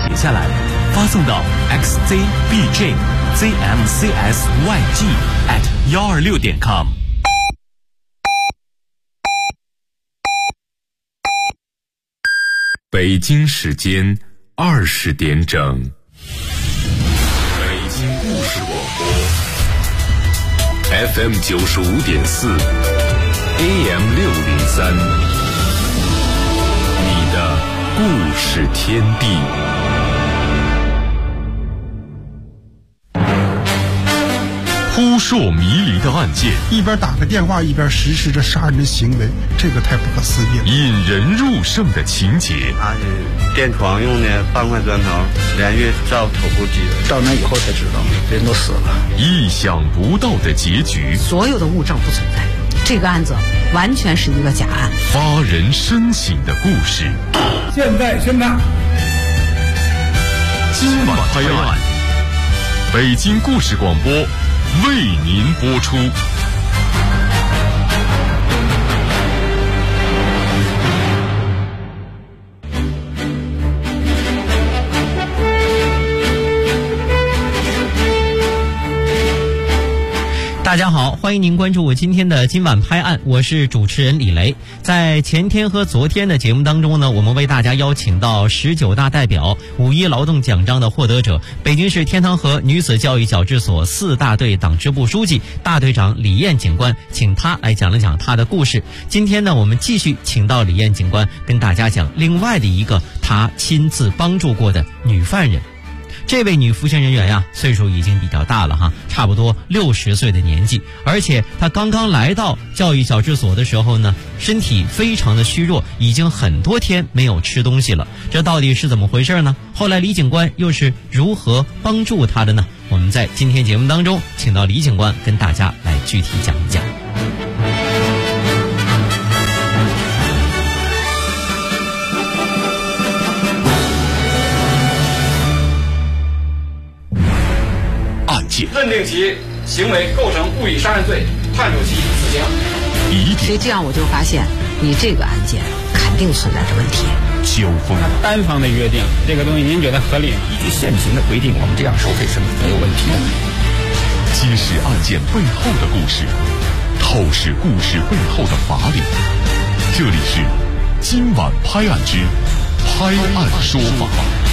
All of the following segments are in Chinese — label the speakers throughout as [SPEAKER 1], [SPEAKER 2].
[SPEAKER 1] 写下来，发送到 xzbjzmcsyg@126.com。
[SPEAKER 2] 北京时间20点整，北京故事广播 FM 95.4 AM 603，你的故事天地。扑朔迷离的案件，
[SPEAKER 3] 一边打个电话一边实施着杀人的行为，这个太不可思议了。
[SPEAKER 2] 引人入胜的情节，
[SPEAKER 4] 他是电床用的半块砖头连续照头部击的，
[SPEAKER 5] 照完以后才知道人都死了。
[SPEAKER 2] 意想不到的结局，
[SPEAKER 6] 所有的物证不存在，这个案子完全是一个假案。
[SPEAKER 2] 发人深省的故事，
[SPEAKER 5] 现在宣判，
[SPEAKER 2] 今晚拍案，北京故事广播为您播出。
[SPEAKER 7] 大家好，欢迎您关注我今天的今晚拍案，我是主持人李雷。在前天和昨天的节目当中呢，我们为大家邀请到19大代表、5·1劳动奖章的获得者，北京市天堂河女子教育矫治所4大队党支部书记、大队长李艳警官，请他来讲了讲他的故事。今天呢，我们继续请到李艳警官跟大家讲另外的一个他亲自帮助过的女犯人。这位女服刑人员呀，岁数已经比较大了哈，差不多60岁的年纪，而且她刚刚来到教育矫治所的时候呢，身体非常的虚弱，已经很多天没有吃东西了。这到底是怎么回事呢？后来李警官又是如何帮助她的呢？我们在今天节目当中请到李警官跟大家来具体讲一讲。
[SPEAKER 8] 认定其行为构成故意杀人罪，判处其死刑。
[SPEAKER 6] 所以这样我就发现，你这个案件肯定存在着问题。
[SPEAKER 2] 交锋，
[SPEAKER 5] 单方的约定这个东西，您觉得合理？
[SPEAKER 9] 依据现行的规定，我们这样收费是没有问题的。
[SPEAKER 2] 揭示案件背后的故事，透视故事背后的法理。这里是今晚拍案之拍案说法。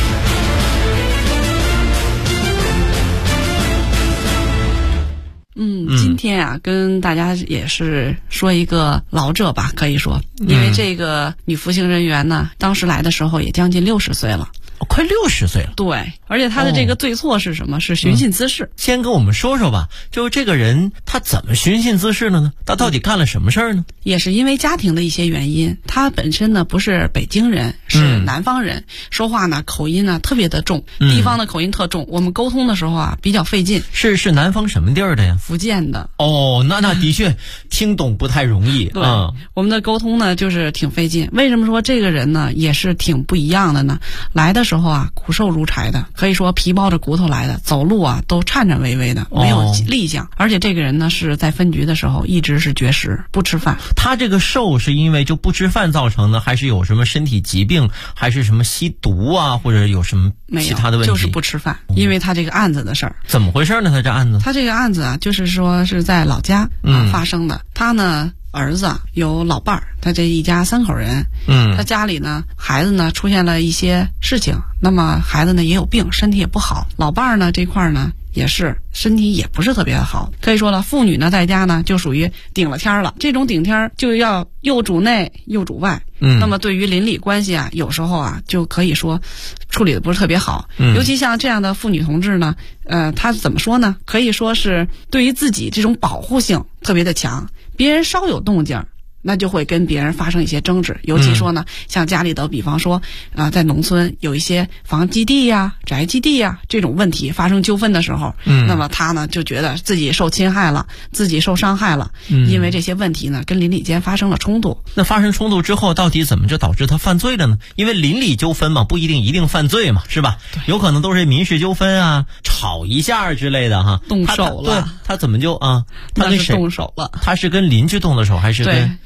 [SPEAKER 10] 今天啊，跟大家也是说一个劳trợ吧，可以说，因为这个女服刑人员呢，当时来的时候也将近60岁了。
[SPEAKER 7] 快60岁了。
[SPEAKER 10] 对，而且他的这个罪错是什么？是寻衅滋事。
[SPEAKER 7] 先跟我们说说吧，就这个人他怎么寻衅滋事了呢？他到底干了什么事儿呢？
[SPEAKER 10] 也是因为家庭的一些原因，他本身呢不是北京人，是南方人，说话呢口音呢特别的重，地方的口音特重，我们沟通的时候啊比较费劲。
[SPEAKER 7] 是南方什么地儿的呀？
[SPEAKER 10] 福建的。
[SPEAKER 7] 哦，那的确听懂不太容易。
[SPEAKER 10] 对，我们的沟通呢就是挺费劲。为什么说这个人呢也是挺不一样的呢？来的时候啊骨瘦如柴的，可以说皮包着骨头来的，走路啊都颤颤巍巍的，没有力量。而且这个人呢是在分局的时候一直是绝食不吃饭。
[SPEAKER 7] 他这个瘦是因为就不吃饭造成的，还是有什么身体疾病，还是什么吸毒啊，或者有什么其他的问题？
[SPEAKER 10] 就是不吃饭。因为他这个案子的事儿。
[SPEAKER 7] 怎么回事呢？他这案子？
[SPEAKER 10] 他这个案子啊，就是说是在老家发生的。他呢儿子有老伴儿，他这一家3口人。他家里呢孩子呢出现了一些事情，那么孩子呢也有病，身体也不好。老伴儿呢这块呢也是身体也不是特别好，可以说了妇女呢在家呢就属于顶了天了。这种顶天就要又主内又主外。那么对于邻里关系啊，有时候啊就可以说处理的不是特别好。尤其像这样的妇女同志呢，她怎么说呢？可以说是对于自己这种保护性特别的强，别人稍有动静那就会跟别人发生一些争执。尤其说呢，像家里的比方说在农村有一些房基地呀、宅基地呀这种问题发生纠纷的时候，那么他呢就觉得自己受侵害了，自己受伤害了，因为这些问题呢跟邻里间发生了冲突。
[SPEAKER 7] 那发生冲突之后，到底怎么就导致他犯罪了呢？因为邻里纠纷嘛，不一定犯罪嘛，是吧？有可能都是民事纠纷啊，吵一下之类的哈。
[SPEAKER 10] 动手了。
[SPEAKER 7] 他怎么就他跟谁
[SPEAKER 10] 动手了？
[SPEAKER 7] 他是跟邻居动的手，还是跟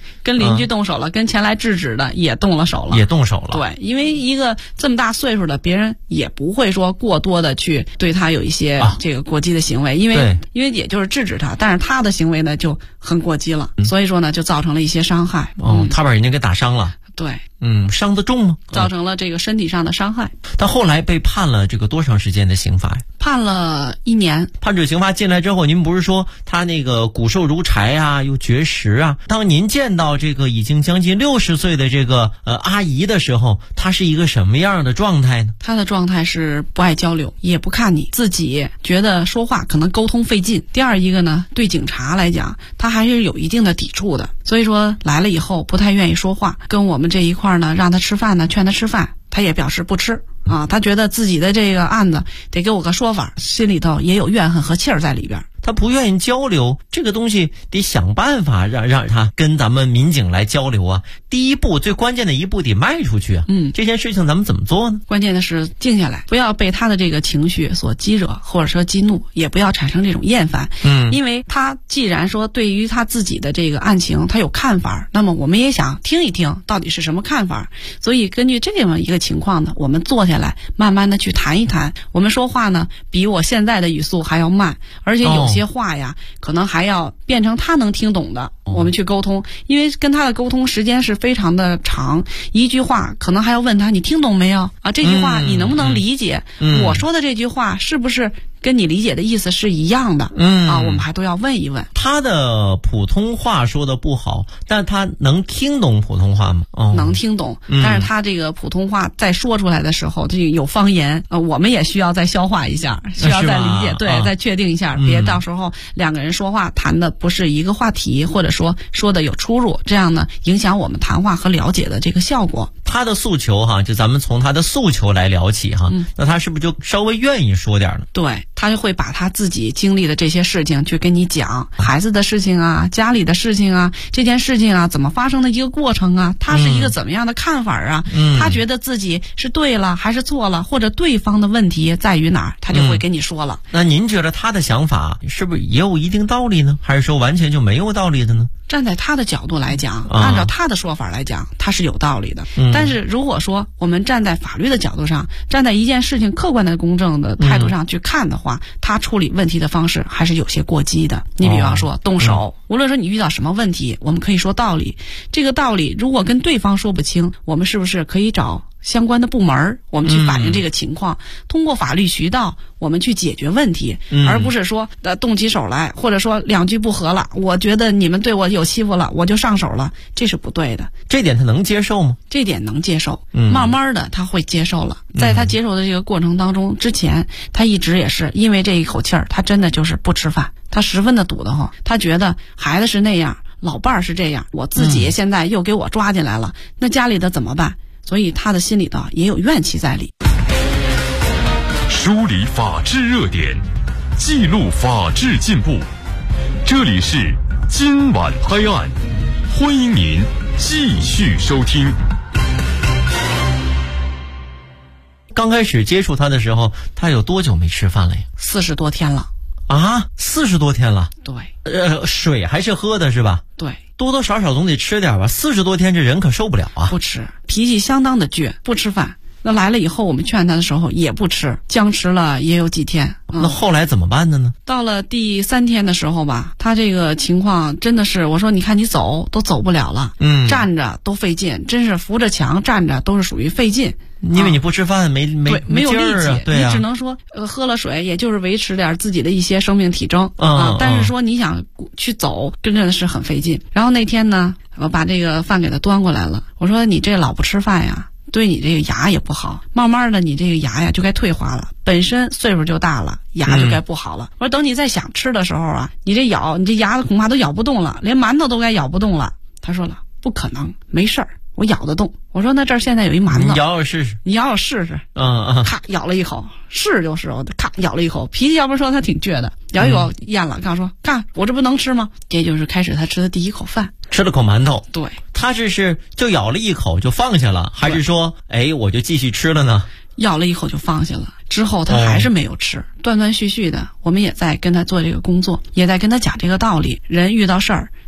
[SPEAKER 10] 跟邻居动手了，跟前来制止的也动了手了，对，因为一个这么大岁数的，别人也不会说过多的去对他有一些这个过激的行为，因为也就是制止他，但是他的行为呢就很过激了，所以说呢就造成了一些伤害。
[SPEAKER 7] 他把人家给打伤了。
[SPEAKER 10] 对，
[SPEAKER 7] 伤得重吗？
[SPEAKER 10] 造成了这个身体上的伤害。
[SPEAKER 7] 他后来被判了这个多长时间的刑罚呀？
[SPEAKER 10] 判了1年。
[SPEAKER 7] 判处刑罚进来之后，您不是说他那个骨瘦如柴啊，又绝食啊？当您见到这个已经将近60岁的这个阿姨的时候，她是一个什么样的状态呢？
[SPEAKER 10] 她的状态是不爱交流，也不看你，自己觉得说话可能沟通费劲。第二一个呢，对警察来讲，他还是有一定的抵触的，所以说来了以后不太愿意说话。跟我们这一块呢，让他吃饭呢，劝他吃饭，他也表示不吃啊，他觉得自己的这个案子得给我个说法，心里头也有怨恨和气儿在里边。
[SPEAKER 7] 他不愿意交流，这个东西得想办法让他跟咱们民警来交流啊。第一步，最关键的一步得迈出去啊。这件事情咱们怎么做呢？
[SPEAKER 10] 关键的是静下来，不要被他的这个情绪所激惹，或者说激怒，也不要产生这种厌烦。因为他既然说对于他自己的这个案情他有看法，那么我们也想听一听到底是什么看法。所以根据这么一个情况呢，我们坐下来慢慢的去谈一谈。我们说话呢比我现在的语速还要慢，而且有些话呀可能还要变成他能听懂的，我们去沟通。因为跟他的沟通时间是非常的长，一句话可能还要问他你听懂没有啊？这句话你能不能理解？我说的这句话是不是跟你理解的意思是一样的？我们还都要问一问。
[SPEAKER 7] 他的普通话说的不好，但他能听懂普通话吗？
[SPEAKER 10] 能听懂，但是他这个普通话再说出来的时候，这有方言，我们也需要再消化一下，需要再理解，对，再确定一下，别到时候两个人说话谈的不是一个话题，或者说的有出入，这样呢影响我们谈话和了解的这个效果。
[SPEAKER 7] 他的诉求哈，就咱们从他的诉求来聊起哈，那他是不是就稍微愿意说点呢？
[SPEAKER 10] 对，他就会把他自己经历的这些事情去跟你讲，孩子的事情啊，家里的事情啊，这件事情啊怎么发生的一个过程啊，他是一个怎么样的看法啊，他觉得自己是对了还是错了，或者对方的问题在于哪儿，他就会跟你说了。
[SPEAKER 7] 那您觉得他的想法是不是也有一定道理呢？还是说完全就没有道理的呢？
[SPEAKER 10] 站在他的角度来讲，按照他的说法来讲，他是有道理的。但是如果说我们站在法律的角度上，站在一件事情客观的公正的态度上去看的话，他处理问题的方式还是有些过激的。你比方说动手，无论说你遇到什么问题，我们可以说道理，这个道理如果跟对方说不清，我们是不是可以找相关的部门，我们去反映这个情况，通过法律渠道我们去解决问题，而不是说动起手来，或者说两句不合了，我觉得你们对我有欺负了，我就上手了，这是不对的。
[SPEAKER 7] 这点他能接受吗？
[SPEAKER 10] 这点能接受，慢慢的他会接受了。在他接受的这个过程当中，之前他一直也是因为这一口气儿，他真的就是不吃饭，他十分的堵得慌，他觉得孩子是那样，老伴儿是这样，我自己现在又给我抓进来了，那家里的怎么办？所以他的心里头也有怨气在里。
[SPEAKER 2] 梳理法治热点，记录法治进步，这里是今晚拍案，欢迎您继续收听。
[SPEAKER 7] 刚开始接触他的时候，他有多久没吃饭了呀
[SPEAKER 10] ？40多天了。
[SPEAKER 7] 啊，40多天了。
[SPEAKER 10] 对。
[SPEAKER 7] 水还是喝的是吧？
[SPEAKER 10] 对。
[SPEAKER 7] 多多少少总得吃点吧，40多天这人可受不了啊！
[SPEAKER 10] 不吃，脾气相当的倔，不吃饭。那来了以后，我们劝他的时候也不吃，僵持了也有几天。
[SPEAKER 7] 那后来怎么办的呢？
[SPEAKER 10] 到了第3天的时候吧，他这个情况真的是，我说你看你走都走不了了，站着都费劲，真是扶着墙站着都是属于费劲。
[SPEAKER 7] 因为你不吃饭没
[SPEAKER 10] 有力气，
[SPEAKER 7] 对啊，
[SPEAKER 10] 你只能说喝了水，也就是维持点自己的一些生命体征啊。但是说你想去走，真的是很费劲。然后那天呢，我把这个饭给他端过来了，我说你这老不吃饭呀，对你这个牙也不好，慢慢的你这个牙呀就该退化了，本身岁数就大了，牙就该不好了。我说等你再想吃的时候啊，你这牙恐怕都咬不动了，连馒头都该咬不动了。他说了，不可能，没事儿，我咬得动。我说那这儿现在有一馒头，
[SPEAKER 7] 你咬咬试试。
[SPEAKER 10] 你咬咬试试。咔咬了一口，是就是我咔咬了一口，脾气要不说他挺倔的，咬一口咽了，刚说看我这不能吃吗？这就是开始他吃的第一口饭，
[SPEAKER 7] 吃了口馒头。
[SPEAKER 10] 对，
[SPEAKER 7] 他这是就咬了一口就放下了，还是说我就继续吃了呢？
[SPEAKER 10] 咬了一口就放下了，之后他还是没有吃，断断续续的。我们也在跟他做这个工作，也在跟他讲这个道理。人遇到事儿，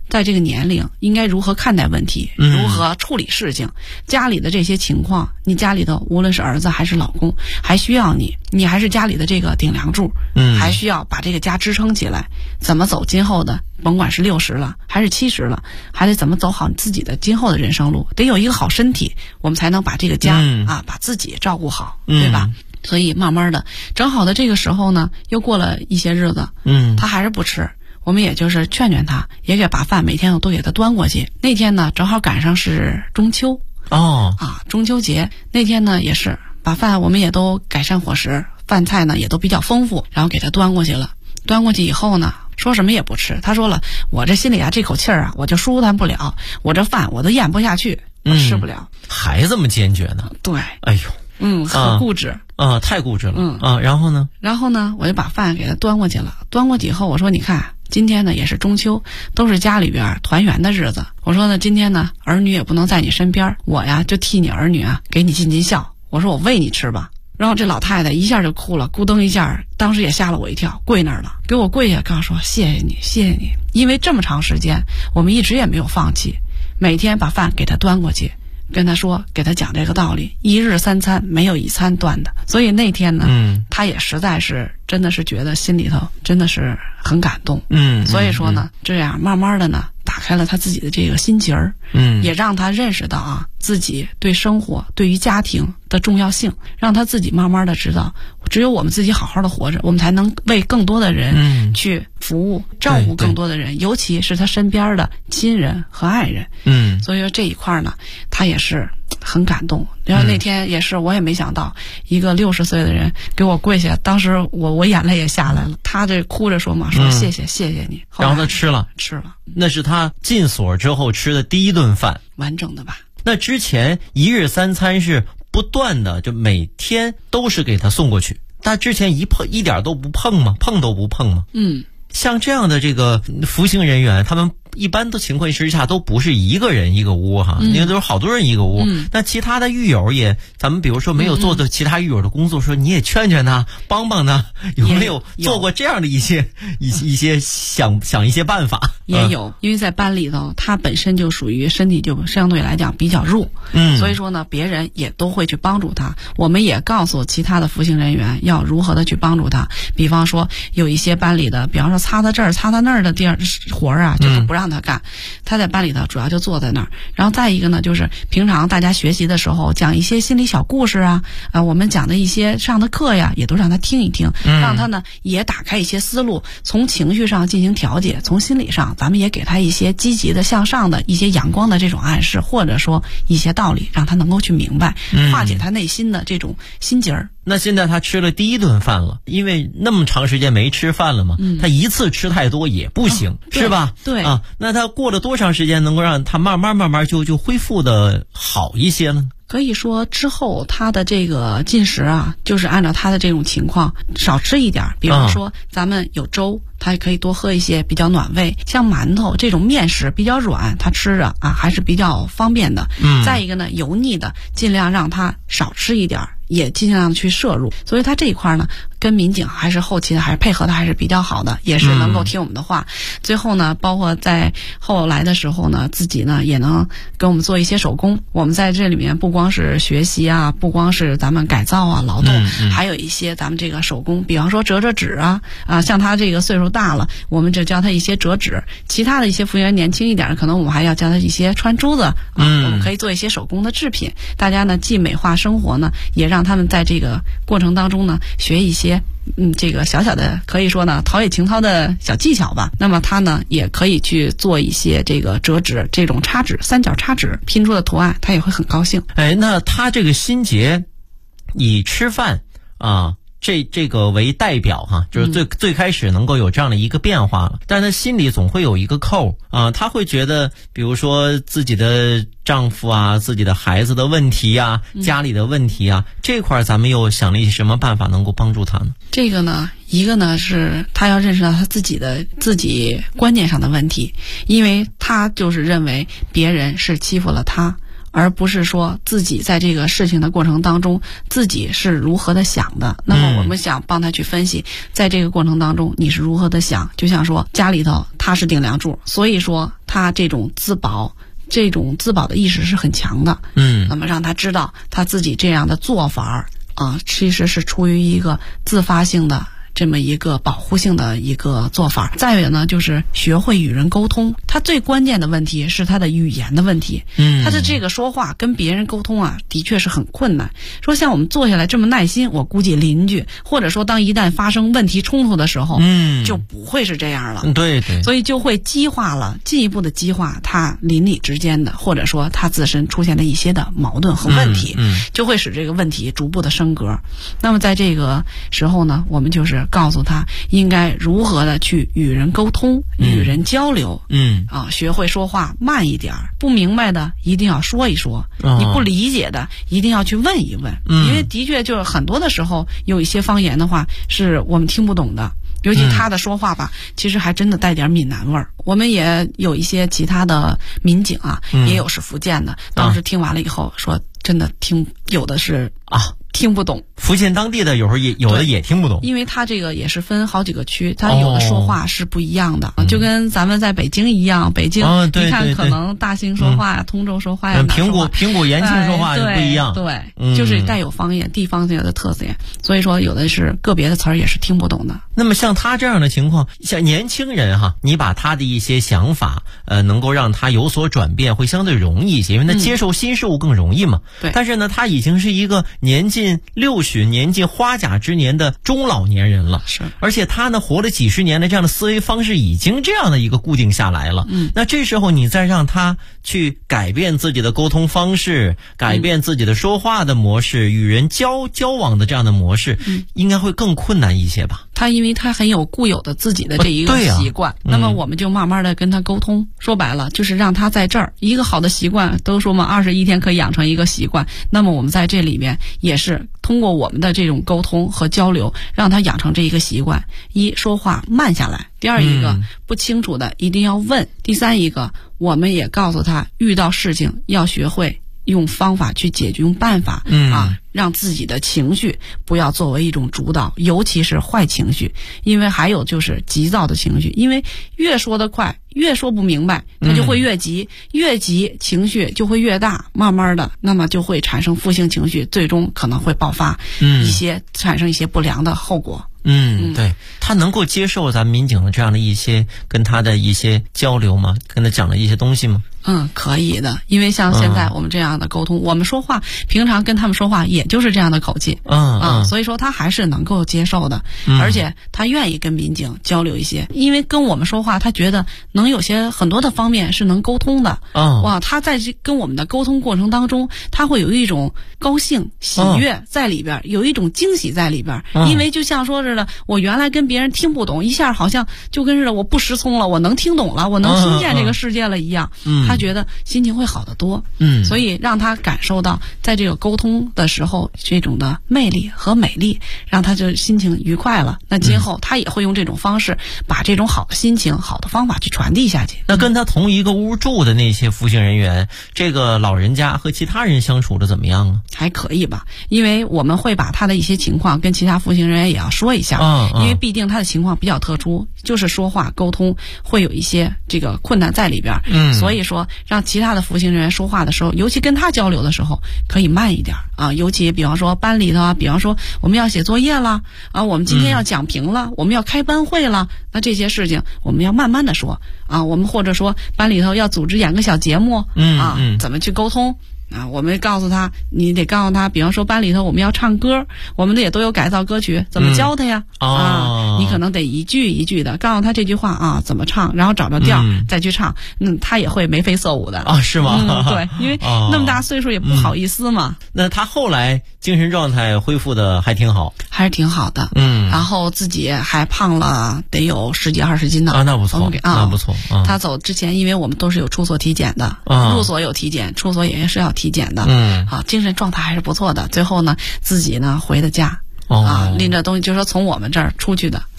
[SPEAKER 10] 在这个年龄应该如何看待问题，如何处理事情，家里的这些情况，你家里头无论是儿子还是老公，还需要你还是家里的这个顶梁柱，还需要把这个家支撑起来，怎么走今后的，甭管是60了还是70了，还得怎么走好自己的今后的人生路，得有一个好身体，我们才能把这个家把自己照顾好，对吧？所以慢慢的，正好的这个时候呢，又过了一些日子，他还是不吃。我们也就是劝劝他，也给把饭每天都给他端过去。那天呢，正好赶上是中秋中秋节那天呢，也是把饭我们也都改善伙食，饭菜呢也都比较丰富，然后给他端过去了。端过去以后呢，说什么也不吃。他说了，我这心里这口气儿我就舒坦不了，我这饭我都咽不下去，我吃不了。
[SPEAKER 7] 还这么坚决呢？
[SPEAKER 10] 对，
[SPEAKER 7] 哎呦，
[SPEAKER 10] 很固执
[SPEAKER 7] 太固执了。然后呢，我就把饭给他端过去了。端过去以后，我说你看，今天呢也是中秋，都是家里边团圆的日子。我说呢，今天呢儿女也不能在你身边，我呀就替你儿女给你尽尽孝。我说我喂你吃吧。然后这老太太一下就哭了，咕噔一下，当时也吓了我一跳，跪那儿了，给我跪下，告诉说谢谢你，谢谢你，因为这么长时间我们一直也没有放弃，每天把饭给他端过去，跟他说，给他讲这个道理，一日3餐没有一餐断的。所以那天呢，他也实在是真的是觉得心里头真的是很感动。所以说呢，这样慢慢的呢，打开了他自己的这个心结儿，也让他认识到自己对生活、对于家庭的重要性，让他自己慢慢的知道，只有我们自己好好的活着，我们才能为更多的人去服务，照顾更多的人，尤其是他身边的亲人和爱人。所以说这一块呢，他也是很感动。然后那天也是，我也没想到一个60岁的人给我跪下，当时我眼泪也下来了。他这哭着说嘛，说谢谢你。然后他吃了，那是他进所之后吃的第一顿饭，
[SPEAKER 10] 完整的吧？
[SPEAKER 7] 那之前一日3餐是不断的，就每天都是给他送过去。他之前一点都不碰吗？碰都不碰吗？像这样的这个服刑人员，他们一般的情况之下都不是一个人一个屋因为都是好多人一个屋。那其他的狱友也，咱们比如说没有做的其他狱友的工作，说你也劝劝他，帮帮他，有没有做过这样的一些想一些办法？
[SPEAKER 10] 也有，因为在班里头，他本身就属于身体就相对来讲比较弱，所以说呢，别人也都会去帮助他。我们也告诉其他的服刑人员要如何的去帮助他。比方说，有一些班里的，比方说擦他这儿、擦他那儿的活儿就是不让他干。他在班里头主要就坐在那儿。然后再一个呢，就是平常大家学习的时候讲一些心理小故事我们讲的一些上的课呀，也都让他听一听，让他呢也打开一些思路，从情绪上进行调节，从心理上咱们也给他一些积极的向上的一些阳光的这种暗示，或者说一些道理，让他能够去明白，化解他内心的这种心结儿。
[SPEAKER 7] 那现在他吃了第一顿饭了，因为那么长时间没吃饭了嘛，他一次吃太多也不行，是吧？
[SPEAKER 10] 对
[SPEAKER 7] 那他过了多长时间能够让他慢慢就恢复的好一些呢？
[SPEAKER 10] 可以说之后他的这个进食就是按照他的这种情况少吃一点，比方说咱们有粥，他也可以多喝一些，比较暖胃。像馒头这种面食比较软，他吃着还是比较方便的。再一个呢，油腻的尽量让他少吃一点，也尽量去摄入。所以他这一块呢，跟民警还是后期的还是配合的还是比较好的，也是能够听我们的话。最后呢，包括在后来的时候呢，自己呢也能跟我们做一些手工。我们在这里面不光是学习不光是咱们改造劳动，还有一些咱们这个手工，比方说折纸像他这个岁数大了，我们就教他一些折纸。其他的一些服务员年轻一点，可能我们还要教他一些穿珠子我们可以做一些手工的制品。大家呢既美化生活呢，也让他们在这个过程当中呢学一些这个小小的可以说呢陶冶情操的小技巧吧。那么他呢也可以去做一些这个折纸，这种插纸，三角插纸拼出的图案，他也会很高兴。
[SPEAKER 7] 那他这个心结以吃饭这个为代表就是最开始能够有这样的一个变化了，但他心里总会有一个扣他会觉得比如说自己的丈夫自己的孩子的问题家里的问题这块咱们又想了一些什么办法能够帮助他呢？
[SPEAKER 10] 这个呢，一个呢是他要认识到他自己观念上的问题，因为他就是认为别人是欺负了他， 而不是说自己在这个事情的过程当中自己是如何的想的。那么我们想帮他去分析，在这个过程当中你是如何的想，就像说家里头他是顶梁柱，所以说他这种自保的意识是很强的。那么让他知道他自己这样的做法其实是出于一个自发性的这么一个保护性的一个做法。再有呢，就是学会与人沟通。他最关键的问题是他的语言的问题。他的这个说话跟别人沟通的确是很困难。说像我们坐下来这么耐心，我估计邻居或者说当一旦发生问题冲突的时候，就不会是这样了。对，所以就会进一步的激化他邻里之间的，或者说他自身出现的一些的矛盾和问题，就会使这个问题逐步的升格。那么在这个时候呢，我们就是告诉他应该如何的去与人沟通，与人交流。学会说话慢一点，不明白的一定要说一说，你不理解的一定要去问一问。因为的确就是很多的时候有一些方言的话是我们听不懂的，尤其他的说话吧，其实还真的带点闽南味儿。我们也有一些其他的民警也有是福建的，当时听完了以后说真的有的是听不懂。
[SPEAKER 7] 福建当地的有的也听不懂，
[SPEAKER 10] 因为它这个也是分好几个区，它有的说话是不一样的，就跟咱们在北京一样。北京你看可能大兴说话呀，通州说话呀，
[SPEAKER 7] 平谷延庆说话就不一样。
[SPEAKER 10] 对，就是带有方言，地方性的特色。所以说有的是个别的词儿也是听不懂的。
[SPEAKER 7] 那么像他这样的情况，像年轻人你把他的一些想法能够让他有所转变，会相对容易一些，因为他接受新事物更容易嘛。
[SPEAKER 10] 对。
[SPEAKER 7] 但是呢，他已经是一个年近60、年近花甲之年的中老年人了。
[SPEAKER 10] 是。
[SPEAKER 7] 而且他呢，活了几十年的这样的思维方式已经这样的一个固定下来了。那这时候你再让他去改变自己的沟通方式，改变自己的说话的模式，与人交往的这样的模式，应该会更困难一些吧。
[SPEAKER 10] 因为他很有固有的自己的这一个习惯，那么我们就慢慢的跟他沟通，说白了就是让他在这儿一个好的习惯，都说嘛21天可以养成一个习惯，那么我们在这里面也是通过我们的这种沟通和交流，让他养成这一个习惯。一，说话慢下来；第二一个，不清楚的一定要问；第三一个，我们也告诉他遇到事情要学会用方法去解决，用办法让自己的情绪不要作为一种主导，尤其是坏情绪。因为还有就是急躁的情绪，因为越说得快越说不明白，他就会越急，越急情绪就会越大，慢慢的那么就会产生负性情绪，最终可能会爆发产生一些不良的后果。
[SPEAKER 7] 对，他能够接受咱们民警的这样的一些跟他的一些交流吗？跟他讲了一些东西吗？
[SPEAKER 10] 可以的，因为像现在我们这样的沟通，我们说话平常跟他们说话也就是这样的口气，所以说他还是能够接受的，而且他愿意跟民警交流一些，因为跟我们说话，他觉得能有些很多的方面是能沟通的。他在跟我们的沟通过程当中，他会有一种高兴、喜悦在里边，有一种惊喜在里边，因为就像说似的，我原来跟别人听不懂，一下好像就跟似的我不失聪了，我能听懂了，我能听见这个世界了一样。他觉得心情会好得多。所以让他感受到在这个沟通的时候这种的魅力和美丽，让他就心情愉快了。那今后他也会用这种方式把这种好的心情、好的方法去传递下去。
[SPEAKER 7] 那跟他同一个屋住的那些服刑人员，这个老人家和其他人相处的怎么样啊？
[SPEAKER 10] 还可以吧，因为我们会把他的一些情况跟其他服刑人员也要说一下，因为毕竟他的情况比较特殊，就是说话沟通会有一些这个困难在里边。所以说让其他的服刑人员说话的时候，尤其跟他交流的时候可以慢一点尤其比方说班里头比方说我们要写作业了我们今天要讲评了，我们要开班会了，那这些事情我们要慢慢的说我们或者说班里头要组织演个小节目怎么去沟通我们告诉他，你得告诉他，比方说班里头我们要唱歌，我们的也都有改造歌曲，怎么教他呀？你可能得一句一句的告诉他这句话怎么唱，然后找着调再去唱，他也会眉飞色舞的
[SPEAKER 7] 是吗？
[SPEAKER 10] 对，因为那么大岁数也不好意思嘛。
[SPEAKER 7] 那他后来精神状态恢复的还挺好，
[SPEAKER 10] 还是挺好的。然后自己还胖了得有10几20斤呢。
[SPEAKER 7] 那不错，那不错。
[SPEAKER 10] 他走之前，因为我们都是有出所体检的，入所有体检，出所也是要体检的。精神状态还是不错的。最后呢，自己呢回的家拎着东西，就说从我们这儿出去的。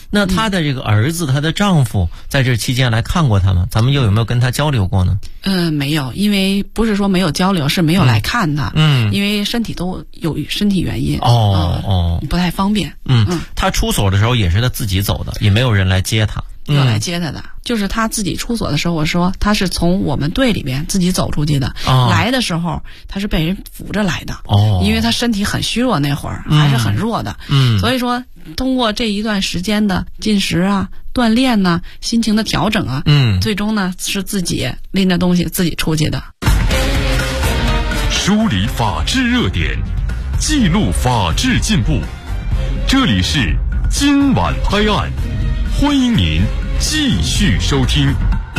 [SPEAKER 7] 那她的这个儿子，她的丈夫在这期间来看过她吗？咱们有没有跟她交流过呢？
[SPEAKER 10] 没有，因为不是说没有交流，是没有来看她。因为身体都有身体原因。不太方便。
[SPEAKER 7] 她出所的时候也是她自己走的，也没有人来接她。
[SPEAKER 10] 有来接他的，就是他自己出所的时候，我说他是从我们队里边自己走出去的。来的时候他是被人扶着来的。因为他身体很虚弱，那会儿还是很弱的。所以说通过这一段时间的进食啊、锻炼呢、心情的调整啊，最终呢是自己拎着东西自己出去的。
[SPEAKER 2] 梳理法治热点，记录法治进步，这里是今晚拍案。欢迎您继续收听。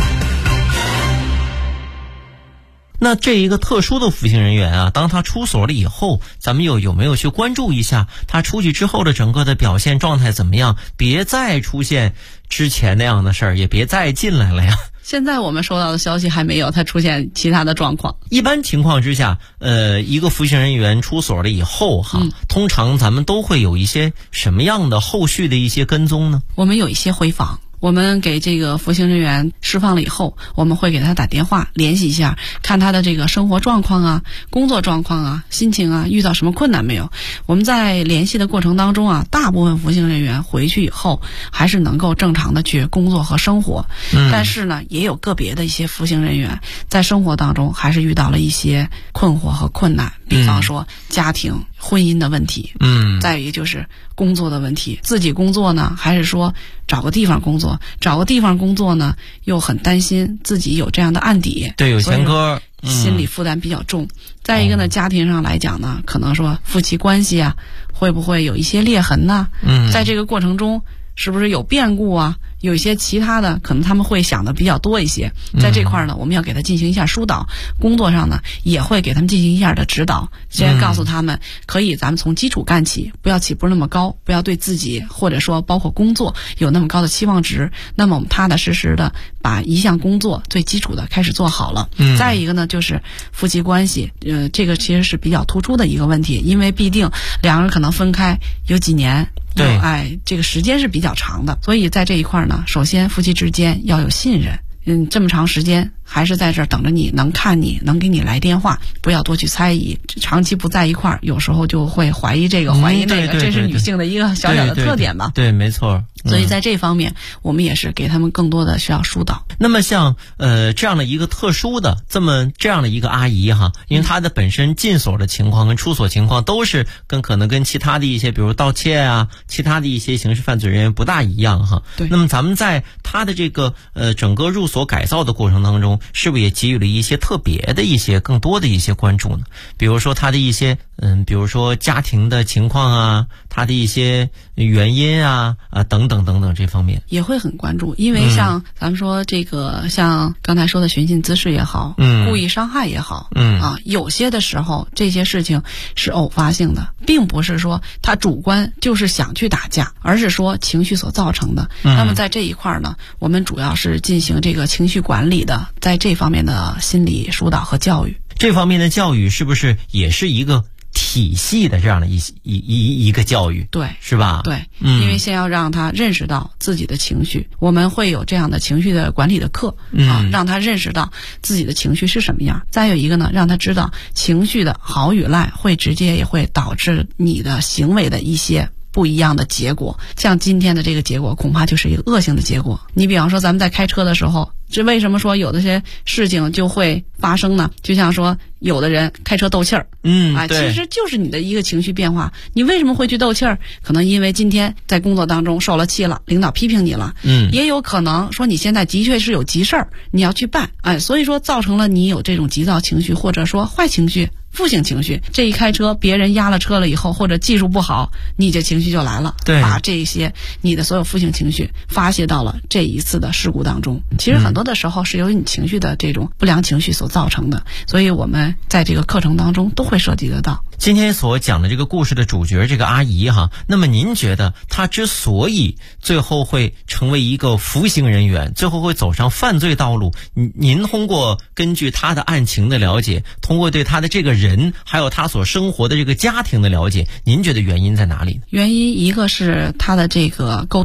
[SPEAKER 7] 那这一个特殊的服刑人员啊，当他出所了以后，咱们有没有去关注一下他出去之后的整个的表现状态怎么样？别再出现之前那样的事儿，也别再进来了呀。
[SPEAKER 10] 现在我们收到的消息还没有他出现其他的状况。
[SPEAKER 7] 一般情况之下，一个服刑人员出所了以后通常咱们都会有一些什么样的后续的一些跟踪呢？
[SPEAKER 10] 我们有一些回访。我们给这个服刑人员释放了以后，我们会给他打电话联系一下，看他的这个生活状况啊、工作状况啊、心情啊，遇到什么困难没有。我们在联系的过程当中啊，大部分服刑人员回去以后还是能够正常的去工作和生活。但是呢，也有个别的一些服刑人员在生活当中还是遇到了一些困惑和困难，比方说家庭、婚姻的问题。再一个就是工作的问题，自己工作呢，还是说找个地方工作？找个地方工作呢，又很担心自己有这样的案底，
[SPEAKER 7] 对，有前科，
[SPEAKER 10] 心理负担比较重。再一个呢，家庭上来讲呢，可能说夫妻关系啊，会不会有一些裂痕呢？在这个过程中，是不是有变故啊？有一些其他的，可能他们会想的比较多一些。在这块呢，我们要给他进行一下疏导，工作上呢也会给他们进行一下的指导，先告诉他们可以咱们从基础干起，不要起步那么高，不要对自己或者说包括工作有那么高的期望值。那么我们踏踏实实的把一项工作最基础的开始做好了。再一个呢，就是夫妻关系，这个其实是比较突出的一个问题，因为必定两个人可能分开有几年。
[SPEAKER 7] 对，
[SPEAKER 10] 这个时间是比较长的，所以在这一块呢，首先夫妻之间要有信任。这么长时间还是在这儿等着你，能看你，能给你来电话，不要多去猜疑。长期不在一块儿，有时候就会怀疑这个，怀疑那个，这是女性的一个小小的特点吧？
[SPEAKER 7] 对，没错。
[SPEAKER 10] 所以在这方面，我们也是给他们更多的需要疏导。
[SPEAKER 7] 那么像这样的一个特殊的这样的一个阿姨哈，因为她的本身进所的情况跟出所情况都是可能跟其他的一些比如盗窃啊，其他的一些刑事犯罪人员不大一样哈。
[SPEAKER 10] 对。
[SPEAKER 7] 那么咱们在她的这个整个入所改造的过程当中，是不是也给予了一些特别的一些更多的一些关注呢？比如说她的一些比如说家庭的情况啊，她的一些原因啊等等这方面
[SPEAKER 10] 也会很关注。因为像咱们说这个像刚才说的寻衅滋事也好，故意伤害也好，有些的时候这些事情是偶发性的，并不是说他主观就是想去打架，而是说情绪所造成的。那么在这一块呢，我们主要是进行这个情绪管理的，在这方面的心理疏导和教育。
[SPEAKER 7] 这方面的教育是不是也是一个体系的这样的一个教育？
[SPEAKER 10] 对，
[SPEAKER 7] 是吧？
[SPEAKER 10] 对，因为先要让他认识到自己的情绪，我们会有这样的情绪的管理的课让他认识到自己的情绪是什么样。再有一个呢，让他知道情绪的好与赖会直接也会导致你的行为的一些不一样的结果。像今天的这个结果恐怕就是一个恶性的结果。你比方说咱们在开车的时候，这为什么说有的些事情就会发生呢？就像说有的人开车斗气儿，其实就是你的一个情绪变化。你为什么会去斗气儿？可能因为今天在工作当中受了气了，领导批评你了，也有可能说你现在的确是有急事儿你要去办，所以说造成了你有这种急躁情绪，或者说坏情绪、负性情绪。这一开车别人压了车了以后，或者技术不好，你这情绪就来了，把这些你的所有负性情绪发泄到了这一次的事故当中。其实很多的时候是由于你情绪的这种不良情绪所造成的，所以我们在这个课程当中都会涉及得到。
[SPEAKER 7] 今天所讲的这个故事的主角这个阿姨哈，那么您觉得她之所以最后会成为一个服刑人员，最后会走上犯罪道路，您通过根据她的案情的了解，通过对她的这个人还有她所生活的这个家庭的了解，您觉得原因在哪里呢？
[SPEAKER 10] 原因一个是她的这个沟通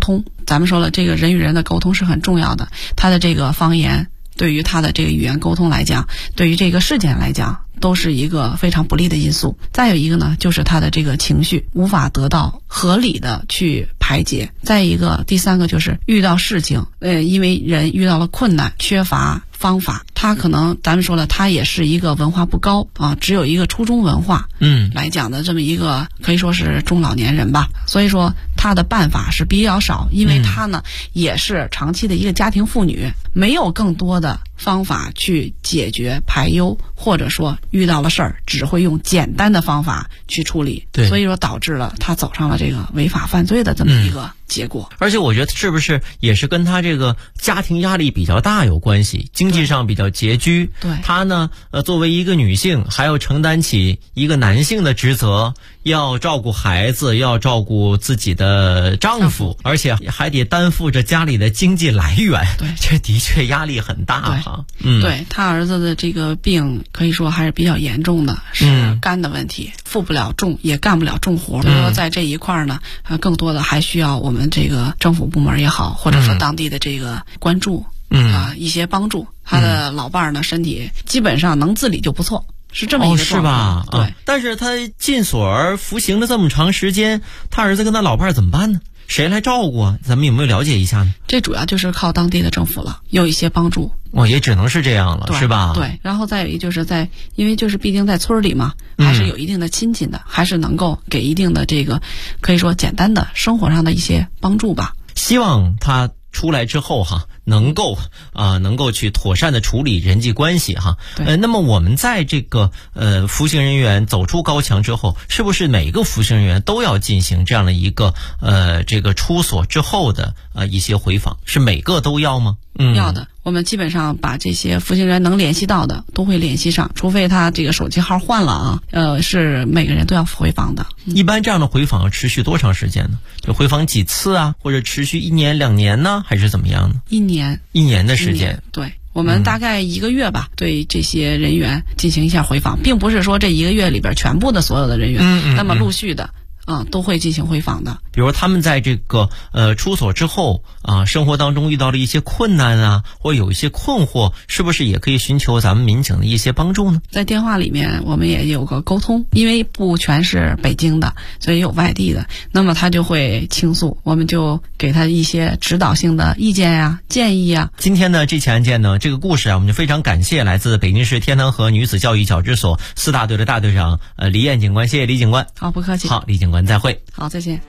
[SPEAKER 10] 咱们说了，这个人与人的沟通是很重要的，他的这个方言对于他的这个语言沟通来讲，对于这个事件来讲都是一个非常不利的因素。再有一个呢，就是他的这个情绪无法得到合理的去排解。再一个，第三个就是遇到事情，因为人遇到了困难，缺乏方法，他可能咱们说了，他也是一个文化不高啊，只有一个初中文化来讲的这么一个可以说是中老年人吧。所以说他的办法是比较少，因为他呢也是长期的一个家庭妇女，没有更多的方法去解决排忧，或者说遇到了事儿只会用简单的方法去处理，所以说导致了他走上了这个违法犯罪的这么一个结果。
[SPEAKER 7] 而且我觉得是不是也是跟他这个家庭压力比较大有关系，经济上比较拮据。
[SPEAKER 10] 对，
[SPEAKER 7] 他呢作为一个女性，还要承担起一个男性的职责，要照顾孩子，要照顾自己的丈夫，而且还得担负着家里的经济来源。
[SPEAKER 10] 对，
[SPEAKER 7] 这的确压力很大哈。
[SPEAKER 10] 对，他儿子的这个病可以说还是比较严重的，是肝的问题，负不了重，也干不了重活。所以说在这一块呢，更多的还需要我们这个政府部门也好，或者说当地的这个关注一些帮助。他的老伴儿呢，身体基本上能自理就不错。是这么一个状况，
[SPEAKER 7] 是吧？对，但是他进所儿服刑了这么长时间，他儿子跟他老伴儿怎么办呢？谁来照顾啊？咱们有没有了解一下呢？
[SPEAKER 10] 这主要就是靠当地的政府了，有一些帮助。
[SPEAKER 7] 也只能是这样了，是吧？
[SPEAKER 10] 对，然后再有一就是因为就是毕竟在村里嘛，还是有一定的亲戚的，还是能够给一定的这个可以说简单的生活上的一些帮助吧。
[SPEAKER 7] 希望他出来之后能够去妥善的处理人际关系那么我们在这个服刑人员走出高墙之后，是不是每个服刑人员都要进行这样的一个这个出所之后的一些回访？是每个都要吗？
[SPEAKER 10] 要的。我们基本上把这些服刑人能联系到的都会联系上，除非他这个手机号换了是每个人都要回访的。
[SPEAKER 7] 一般这样的回访要持续多长时间呢？就回访几次啊，或者持续1年2年呢，还是怎么样呢
[SPEAKER 10] ？1年
[SPEAKER 7] ，1年的时间。
[SPEAKER 10] 对，我们大概1个月吧，对这些人员进行一下回访，并不是说这1个月里边全部的所有的人员，那么陆续的都会进行回访的。
[SPEAKER 7] 比如他们在这个出所之后生活当中遇到了一些困难啊，或有一些困惑，是不是也可以寻求咱们民警的一些帮助呢？
[SPEAKER 10] 在电话里面我们也有个沟通，因为不全是北京的，所以有外地的，那么他就会倾诉，我们就给他一些指导性的意见呀、建议呀。
[SPEAKER 7] 今天呢这起案件呢，这个故事我们就非常感谢来自北京市天堂河女子教育矫治所4大队的大队长李艳警官，谢谢李警官。
[SPEAKER 10] 好，不客气。
[SPEAKER 7] 好，李警官再会。
[SPEAKER 10] 好，再见。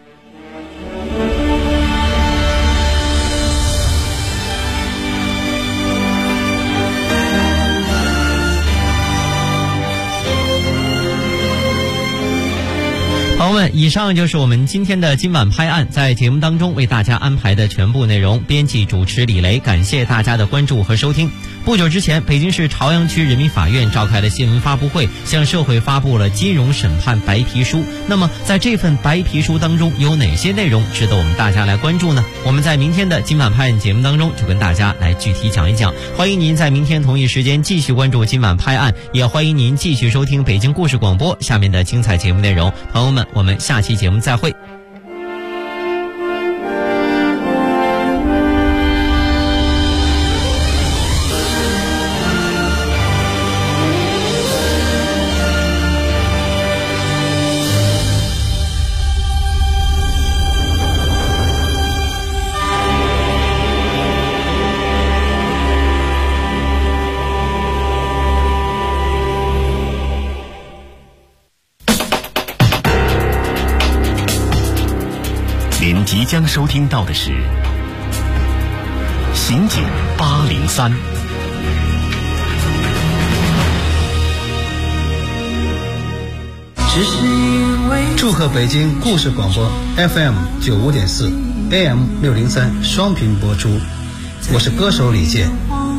[SPEAKER 7] 朋友们，以上就是我们今天的今晚拍案，在节目当中为大家安排的全部内容。编辑主持李雷，感谢大家的关注和收听。不久之前，北京市朝阳区人民法院召开了新闻发布会，向社会发布了金融审判白皮书。那么在这份白皮书当中有哪些内容值得我们大家来关注呢？我们在明天的今晚拍案节目当中就跟大家来具体讲一讲。欢迎您在明天同一时间继续关注今晚拍案，也欢迎您继续收听北京故事广播下面的精彩节目内容。朋友们，我们下期节目再会。
[SPEAKER 2] 您即将收听到的是《刑警803》。
[SPEAKER 11] 祝贺北京故事广播 FM 95.4 AM 603双频播出，我是歌手李健。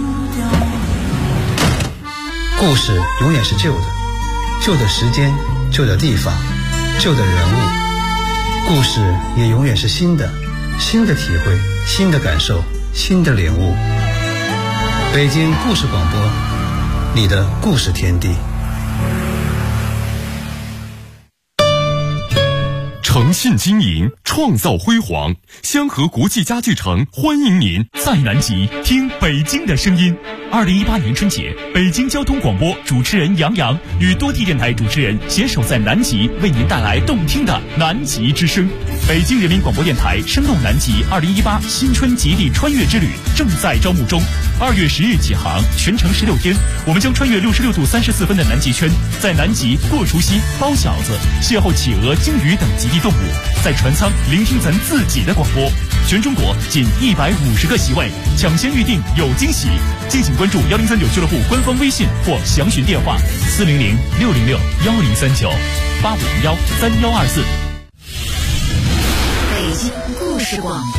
[SPEAKER 11] 故事永远是旧的，旧的时间，旧的地方，旧的人物。故事也永远是新的，新的体会，新的感受，新的领悟。北京故事广播，你的故事天地。
[SPEAKER 2] 诚信经营，创造辉煌。香河国际家具城欢迎您
[SPEAKER 1] 在南极听北京的声音。2018年春节，北京交通广播主持人杨洋与多地电台主持人携手在南极，为您带来动听的南极之声。北京人民广播电台声动南极2018新春极地穿越之旅正在招募中，2月10日起航，全程16天，我们将穿越66度34分的南极圈，在南极过除夕、包饺子，邂逅企鹅、鲸鱼等极地动物，在船舱聆听咱自己的广播。全中国仅150个席位，抢先预定有惊喜。敬请关注1039俱乐部官方微信或详询电话400-606-1039-8501-3124。
[SPEAKER 12] 北京故事广播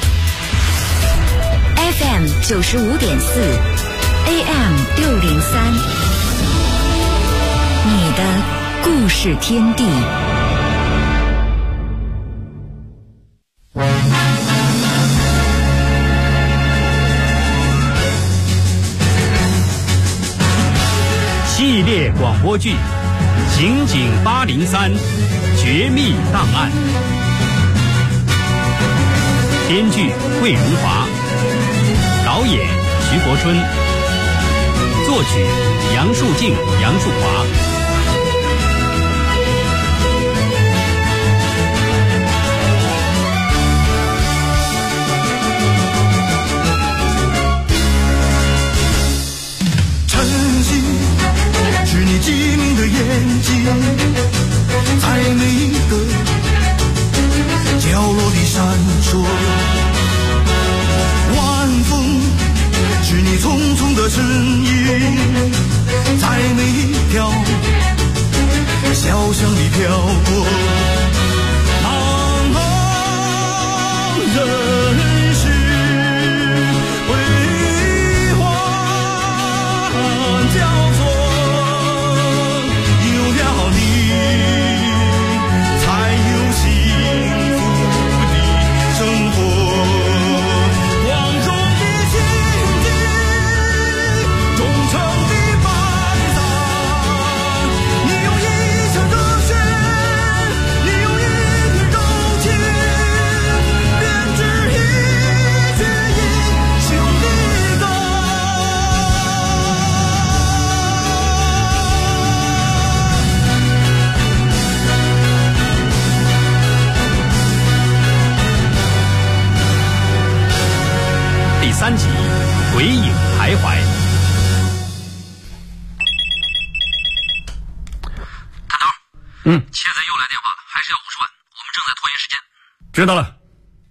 [SPEAKER 12] FM 95.4 AM 603，你的故事天地。
[SPEAKER 13] 系列广播剧《刑警803绝密档案》，编剧桂荣华，导演徐国春，作曲杨树静、杨树华。
[SPEAKER 14] 是你机敏的眼睛，在每一个角落里闪烁。晚风是你匆匆的身影，在每一条小巷里飘过。茫茫人世辉煌交错。
[SPEAKER 13] 3集鬼影徘徊。
[SPEAKER 9] 大头，窃贼又来电话了，还是要50万，我们正在拖延时间。
[SPEAKER 13] 知道了。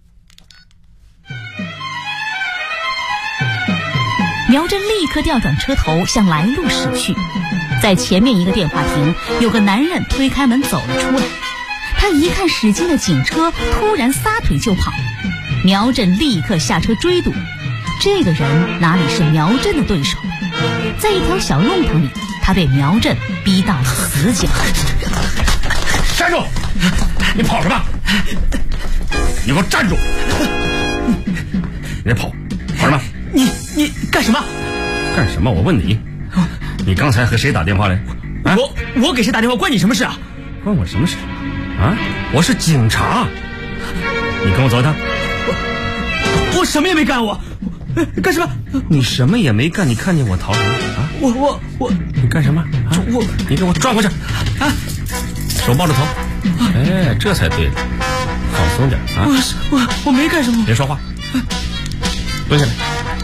[SPEAKER 15] 苗真立刻调转车头向来路驶去，在前面一个电话亭，有个男人推开门走了出来。他一看驶进的警车，突然撒腿就跑。苗真立刻下车追堵。这个人哪里是苗震的对手？在一条小弄堂里，他被苗震逼到了死角。
[SPEAKER 13] 站住！你跑什么？你给我站住！你跑什么？
[SPEAKER 16] 你干什么？
[SPEAKER 13] 干什么？我问你，你刚才和谁打电话来？
[SPEAKER 16] 啊、我给谁打电话？关你什么事啊？
[SPEAKER 13] 关我什么事？啊！我是警察。你跟我走一趟。
[SPEAKER 16] 我什么也没干，我干什么？
[SPEAKER 13] 你什么也没干，你看见我逃什么啊？
[SPEAKER 16] 我
[SPEAKER 13] 你干什么？啊、你给我转过去啊！手抱着头，哎，这才对，放松点啊！
[SPEAKER 16] 我没干什么，
[SPEAKER 13] 别说话，蹲下来。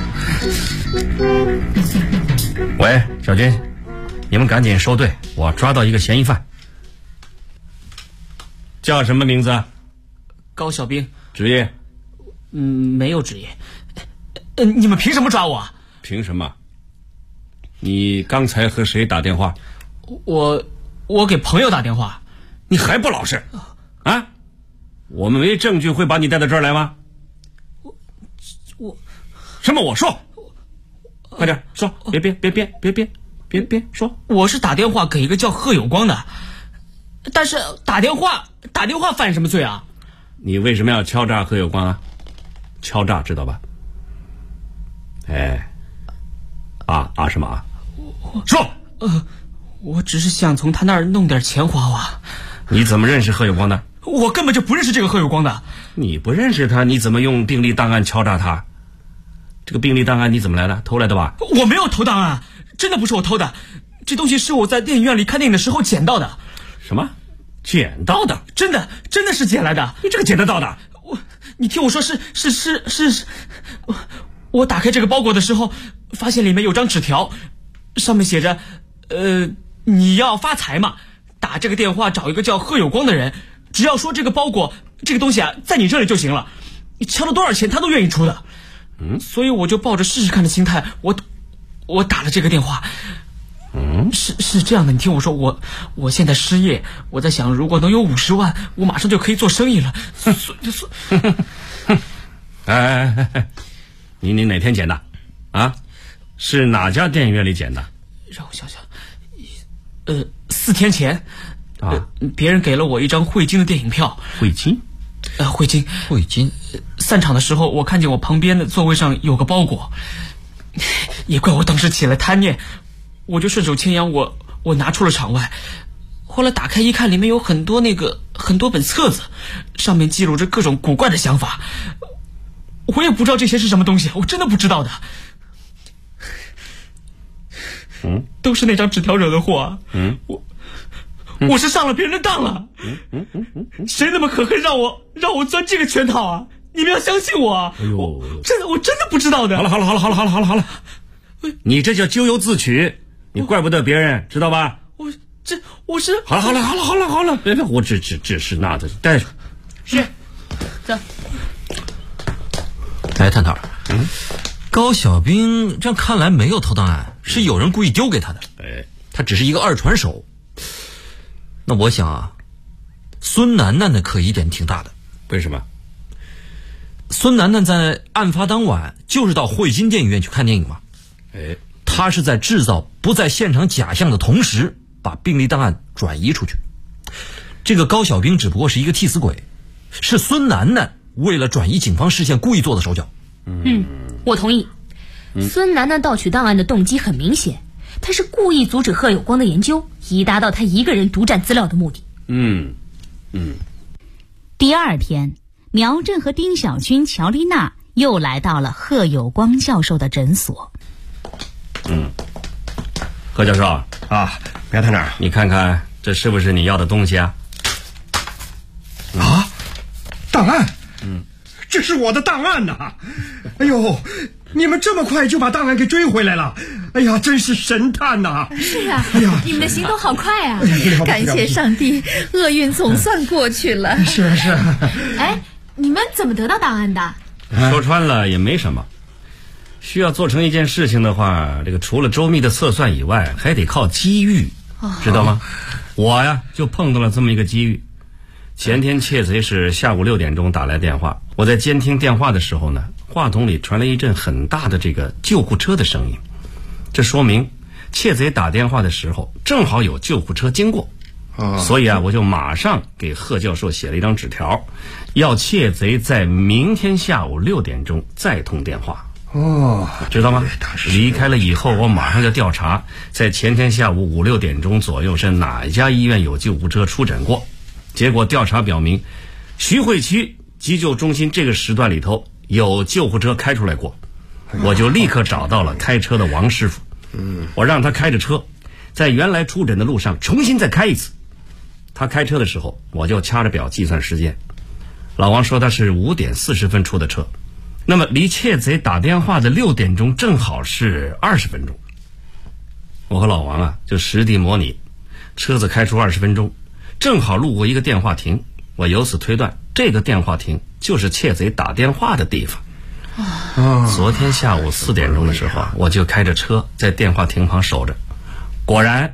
[SPEAKER 13] 喂，小军，你们赶紧收队，我抓到一个嫌疑犯。叫什么名字？
[SPEAKER 16] 高小兵。
[SPEAKER 13] 职业？
[SPEAKER 16] 没有职业。你们凭什么抓我？
[SPEAKER 13] 凭什么？你刚才和谁打电话？
[SPEAKER 16] 我给朋友打电话。
[SPEAKER 13] 你还不老实啊？我们没证据会把你带到这儿来吗？
[SPEAKER 16] 我
[SPEAKER 13] 什么？我说，快点说，别编，说。
[SPEAKER 16] 我是打电话给一个叫贺有光的，但是打电话犯什么罪啊？
[SPEAKER 13] 你为什么要敲诈贺有光啊？敲诈知道吧？哎，什么啊？说。
[SPEAKER 16] 我只是想从他那儿弄点钱花花。
[SPEAKER 13] 你怎么认识贺有光的？
[SPEAKER 16] 我根本就不认识这个贺有光的。
[SPEAKER 17] 你不认识他，你怎么用病历档案敲诈他？这个病历档案你怎么来的？偷来的吧？
[SPEAKER 16] 我没有偷档案，真的不是我偷的，这东西是我在电影院里看电影的时候捡到的。
[SPEAKER 17] 什么？捡到的？
[SPEAKER 16] 真的是捡来的。
[SPEAKER 17] 你这个捡得到的？
[SPEAKER 16] 你听我说，是，我打开这个包裹的时候，发现里面有张纸条，上面写着，你要发财嘛，打这个电话找一个叫贺有光的人，只要说这个包裹这个东西啊在你这里就行了，你敲了多少钱他都愿意出的。所以我就抱着试试看的心态，我打了这个电话。是这样的，你听我说，我现在失业，我在想，如果能有50万，我马上就可以做生意了。
[SPEAKER 17] 你哪天捡的？啊？是哪家电影院里捡的？
[SPEAKER 16] 让我想想，4天前，别人给了我一张汇金的电影票。
[SPEAKER 17] 汇金？
[SPEAKER 16] 汇金。散场的时候，我看见我旁边的座位上有个包裹，也怪我当时起了贪念。我就顺手牵羊，我拿出了场外，后来打开一看，里面有很多本册子，上面记录着各种古怪的想法，我也不知道这些是什么东西，我真的不知道的。都是那张纸条惹的祸啊！我是上了别人的当了。谁那么可恨让我钻这个圈套啊？你们要相信我啊！我真的不知道的。
[SPEAKER 17] 好了，你这叫咎由自取。你怪不得别人，知道吧？
[SPEAKER 16] 我是
[SPEAKER 17] 好了，别，我只是那的带
[SPEAKER 16] 是走。
[SPEAKER 18] 哎，探头，高小兵这样看来没有偷档案，是有人故意丢给他的。他只是一个二传手。那我想啊，孙楠楠的可疑点挺大的。
[SPEAKER 17] 为什么？
[SPEAKER 18] 孙楠楠在案发当晚就是到汇金电影院去看电影嘛。他是在制造不在现场假象的同时，把病历档案转移出去。这个高小兵只不过是一个替死鬼，是孙楠楠为了转移警方视线故意做的手脚。
[SPEAKER 15] 我同意。孙楠楠盗取档案的动机很明显，他是故意阻止贺有光的研究，以达到他一个人独占资料的目的。第二天，苗震和丁小军、乔丽娜又来到了贺有光教授的诊所。
[SPEAKER 17] 贺教授
[SPEAKER 19] 啊，苗探长，
[SPEAKER 17] 你看看这是不是你要的东西啊？
[SPEAKER 19] 档案？这是我的档案呐！哎呦，你们这么快就把档案给追回来了，哎呀，真是神探呐！
[SPEAKER 20] 是啊，哎呀，你们的行动好快啊！感谢上帝，厄运总算过去了。
[SPEAKER 19] 是。
[SPEAKER 20] 哎，你们怎么得到档案的？
[SPEAKER 17] 说穿了也没什么。需要做成一件事情的话，这个除了周密的测算以外，还得靠机遇，知道吗？我呀就碰到了这么一个机遇。前天窃贼是下午6点钟打来电话，我在监听电话的时候呢，话筒里传来一阵很大的这个救护车的声音，这说明窃贼打电话的时候正好有救护车经过。所以啊，我就马上给贺教授写了一张纸条，要窃贼在明天下午6点钟再通电话。知道吗？离开了以后，我马上就调查，在前天下午5、6点钟左右是哪一家医院有救护车出诊过。结果调查表明，徐汇区急救中心这个时段里头有救护车开出来过。我就立刻找到了开车的王师傅，我让他开着车，在原来出诊的路上重新再开一次。他开车的时候，我就掐着表计算时间。老王说他是5点40分出的车。那么离窃贼打电话的6点钟正好是20分钟。我和老王啊就实地模拟，车子开出20分钟，正好路过一个电话亭，我由此推断这个电话亭就是窃贼打电话的地方。昨天下午4点钟的时候，我就开着车在电话亭旁守着，果然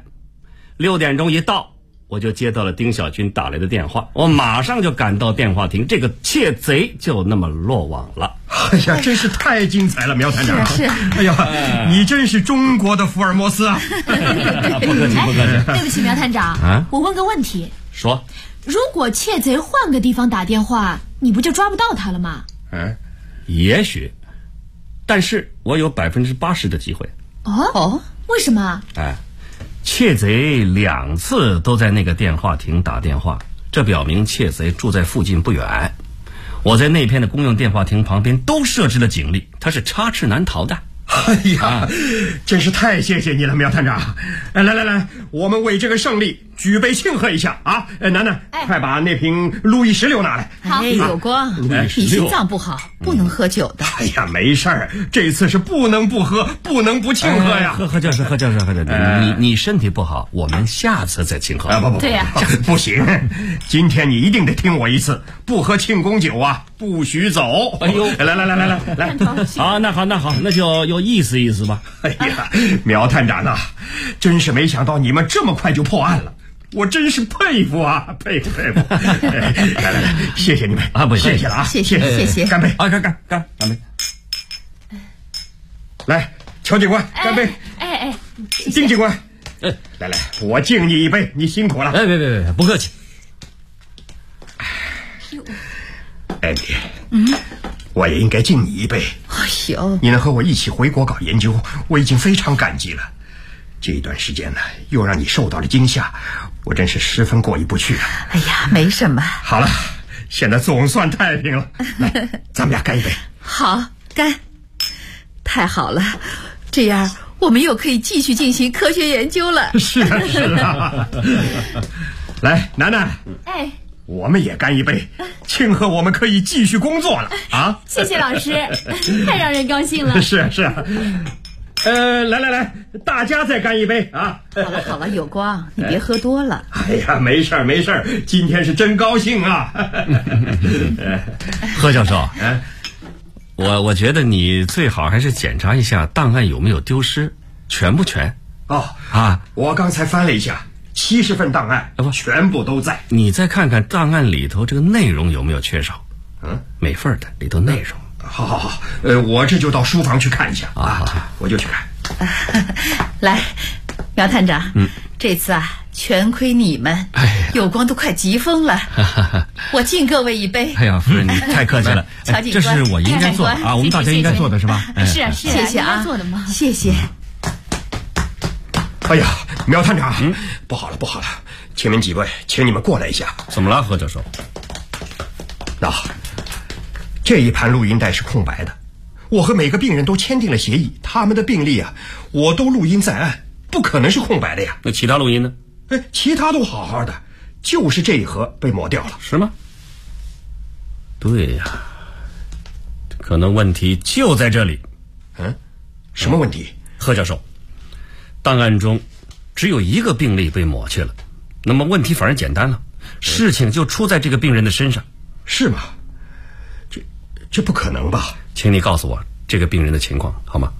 [SPEAKER 17] 6点钟一到，我就接到了丁小军打来的电话，我马上就赶到电话亭，这个窃贼就那么落网了。
[SPEAKER 19] 哎呀，真是太精彩了，苗探长！
[SPEAKER 20] 是。
[SPEAKER 19] 哎呀，你真是中国的福尔摩斯啊！
[SPEAKER 17] 不客气。
[SPEAKER 20] 对不起，苗探长，我问个问题。
[SPEAKER 17] 说。
[SPEAKER 20] 如果窃贼换个地方打电话，你不就抓不到他了吗？
[SPEAKER 17] 也许，但是我有80%的机会。
[SPEAKER 20] 为什么？
[SPEAKER 17] 窃贼2次都在那个电话亭打电话， 这表明窃贼住在附近不远。我在那片的公用电话亭旁边都设置了警力，他是插翅难逃的。
[SPEAKER 19] 哎呀，真是太谢谢你了，苗探长！来，我们为这个胜利举杯庆贺一下啊！楠楠，快把那瓶路易16拿来。
[SPEAKER 20] 好，有光，你心脏不好，不能喝酒的。
[SPEAKER 19] 哎呀，没事儿，这次是不能不喝，不能不庆贺呀！
[SPEAKER 17] 何教授，你身体不好，我们下次再庆贺。
[SPEAKER 19] 不，对呀，不行，今天你一定得听我一次，不喝庆功酒啊，不许走。哎呦，来，
[SPEAKER 17] 好，那好，那就有意思意思吧。
[SPEAKER 19] 哎呀，苗探长啊，真是没想到你们这么快就破案了，我真是佩服啊，佩服！来，谢谢你们啊，不谢谢了啊，
[SPEAKER 20] 谢谢，
[SPEAKER 19] 干杯啊，干杯！来，乔警官，干杯！丁警官，来，我敬你一杯，你辛苦了。
[SPEAKER 17] 别，不客气。
[SPEAKER 19] 艾米，我也应该敬你一杯。
[SPEAKER 20] 哎呦，
[SPEAKER 19] 你能和我一起回国搞研究，我已经非常感激了。这一段时间呢，又让你受到了惊吓，我真是十分过意不去啊。
[SPEAKER 20] 哎呀，没什么。
[SPEAKER 19] 好了，现在总算太平了。来，咱们俩干一杯。
[SPEAKER 20] 好，干！太好了，这样我们又可以继续进行科学研究了。
[SPEAKER 19] 是啊。来，楠楠。我们也干一杯，庆贺我们可以继续工作了啊！
[SPEAKER 21] 谢谢老师，太让人高兴了。
[SPEAKER 19] 是啊。来，大家再干一杯啊！
[SPEAKER 20] 好了，有光，你别喝多了。
[SPEAKER 19] 哎呀，没事儿，今天是真高兴啊！
[SPEAKER 17] 何教授，我觉得你最好还是检查一下档案有没有丢失，全不全？
[SPEAKER 19] 我刚才翻了一下，70份档案全部都在。
[SPEAKER 17] 你再看看档案里头这个内容有没有缺少？每份的里头内容。
[SPEAKER 19] 好，我这就到书房去看一下啊，我就去看。
[SPEAKER 20] 来，苗探长，这次啊，全亏你们，有光都快急疯了。我敬各位一杯。
[SPEAKER 17] 哎呀，夫人，你太客气了。
[SPEAKER 20] 乔警官，
[SPEAKER 17] 这是我应该做的啊，我们大家应该做的是吧？
[SPEAKER 21] 是啊，
[SPEAKER 20] 谢谢啊，
[SPEAKER 21] 做的吗？
[SPEAKER 20] 谢谢。
[SPEAKER 19] 哎呀，苗探长，不好了，请您几位，请你们过来一下。
[SPEAKER 17] 怎么了，何教授？
[SPEAKER 19] 这一盘录音带是空白的，我和每个病人都签订了协议，他们的病历啊，我都录音在案，不可能是空白的呀。
[SPEAKER 17] 那其他录音呢？
[SPEAKER 19] 其他都好好的，就是这一盒被抹掉了。
[SPEAKER 17] 是吗？对呀，可能问题就在这里。
[SPEAKER 19] 什么问题？
[SPEAKER 17] 何教授，档案中只有一个病例被抹去了，那么问题反而简单了，事情就出在这个病人的身上。
[SPEAKER 19] 是吗？这不可能吧？
[SPEAKER 17] 请你告诉我这个病人的情况好吗？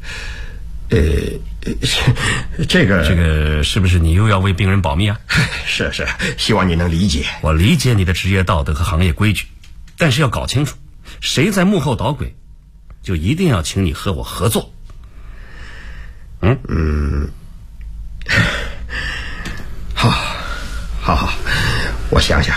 [SPEAKER 19] 这
[SPEAKER 17] 个是不是你又要为病人保密啊？
[SPEAKER 19] 是，希望你能理解。
[SPEAKER 17] 我理解你的职业道德和行业规矩，但是要搞清楚谁在幕后捣鬼，就一定要请你和我合作。
[SPEAKER 19] 好，我想想。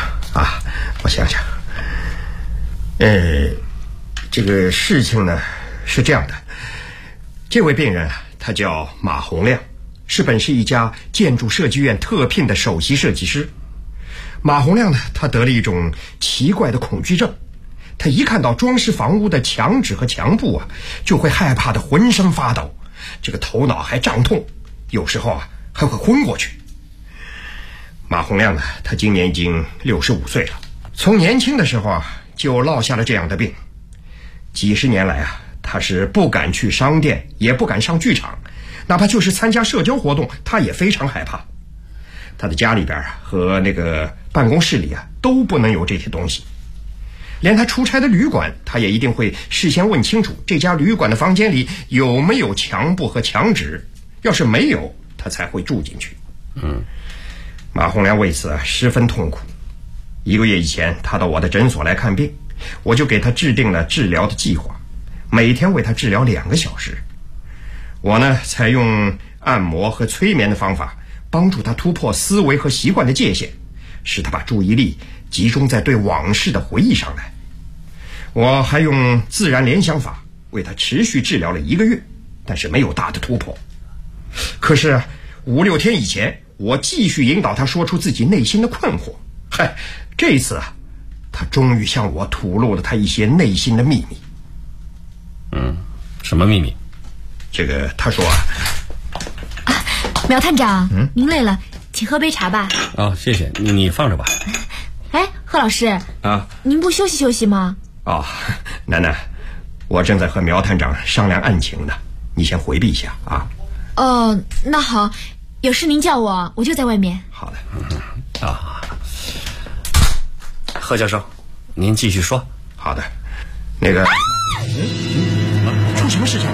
[SPEAKER 19] 这个事情呢是这样的，这位病人他叫马洪亮，是本市一家建筑设计院特聘的首席设计师。马洪亮呢，他得了一种奇怪的恐惧症，他一看到装饰房屋的墙纸和墙布啊，就会害怕的浑身发抖，这个头脑还胀痛，有时候还会昏过去。马洪亮呢，他今年已经65岁了，从年轻的时候就落下了这样的病。几十年来他是不敢去商店，也不敢上剧场，哪怕就是参加社交活动，他也非常害怕。他的家里边和那个办公室里都不能有这些东西，连他出差的旅馆，他也一定会事先问清楚这家旅馆的房间里有没有墙布和墙纸，要是没有，他才会住进去。马洪良为此十分痛苦。1个月以前，他到我的诊所来看病，我就给他制定了治疗的计划，每天为他治疗2个小时。我呢，采用按摩和催眠的方法，帮助他突破思维和习惯的界限，使他把注意力集中在对往事的回忆上来。我还用自然联想法为他持续治疗了1个月，但是没有大的突破。可是5、6天以前，我继续引导他说出自己内心的困惑， 嗨，这一次啊，他终于向我吐露了他一些内心的秘密。
[SPEAKER 17] 什么秘密？
[SPEAKER 19] 这个他说啊，
[SPEAKER 21] 苗探长，您累了，请喝杯茶吧。
[SPEAKER 17] 哦，谢谢你放着吧。
[SPEAKER 21] 哎，贺老师
[SPEAKER 19] 啊，
[SPEAKER 21] 您不休息休息吗？
[SPEAKER 19] 哦，楠楠，我正在和苗探长商量案情呢，你先回避一下啊。
[SPEAKER 21] 哦，那好，有事您叫我，我就在外面。
[SPEAKER 19] 好的。
[SPEAKER 17] 贺教授，您继续说。
[SPEAKER 19] 好的。那个，出什么事情了？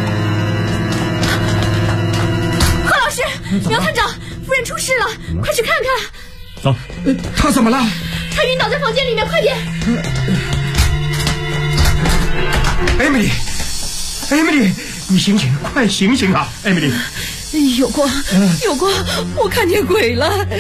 [SPEAKER 21] 贺老师，苗探长，夫人出事了，快去看看。
[SPEAKER 17] 走。
[SPEAKER 19] 他怎么了？
[SPEAKER 21] 他晕倒在房间里面，快点。
[SPEAKER 19] 艾米丽，你醒醒，快醒醒啊！艾米丽，
[SPEAKER 20] 有光，我看见鬼了，好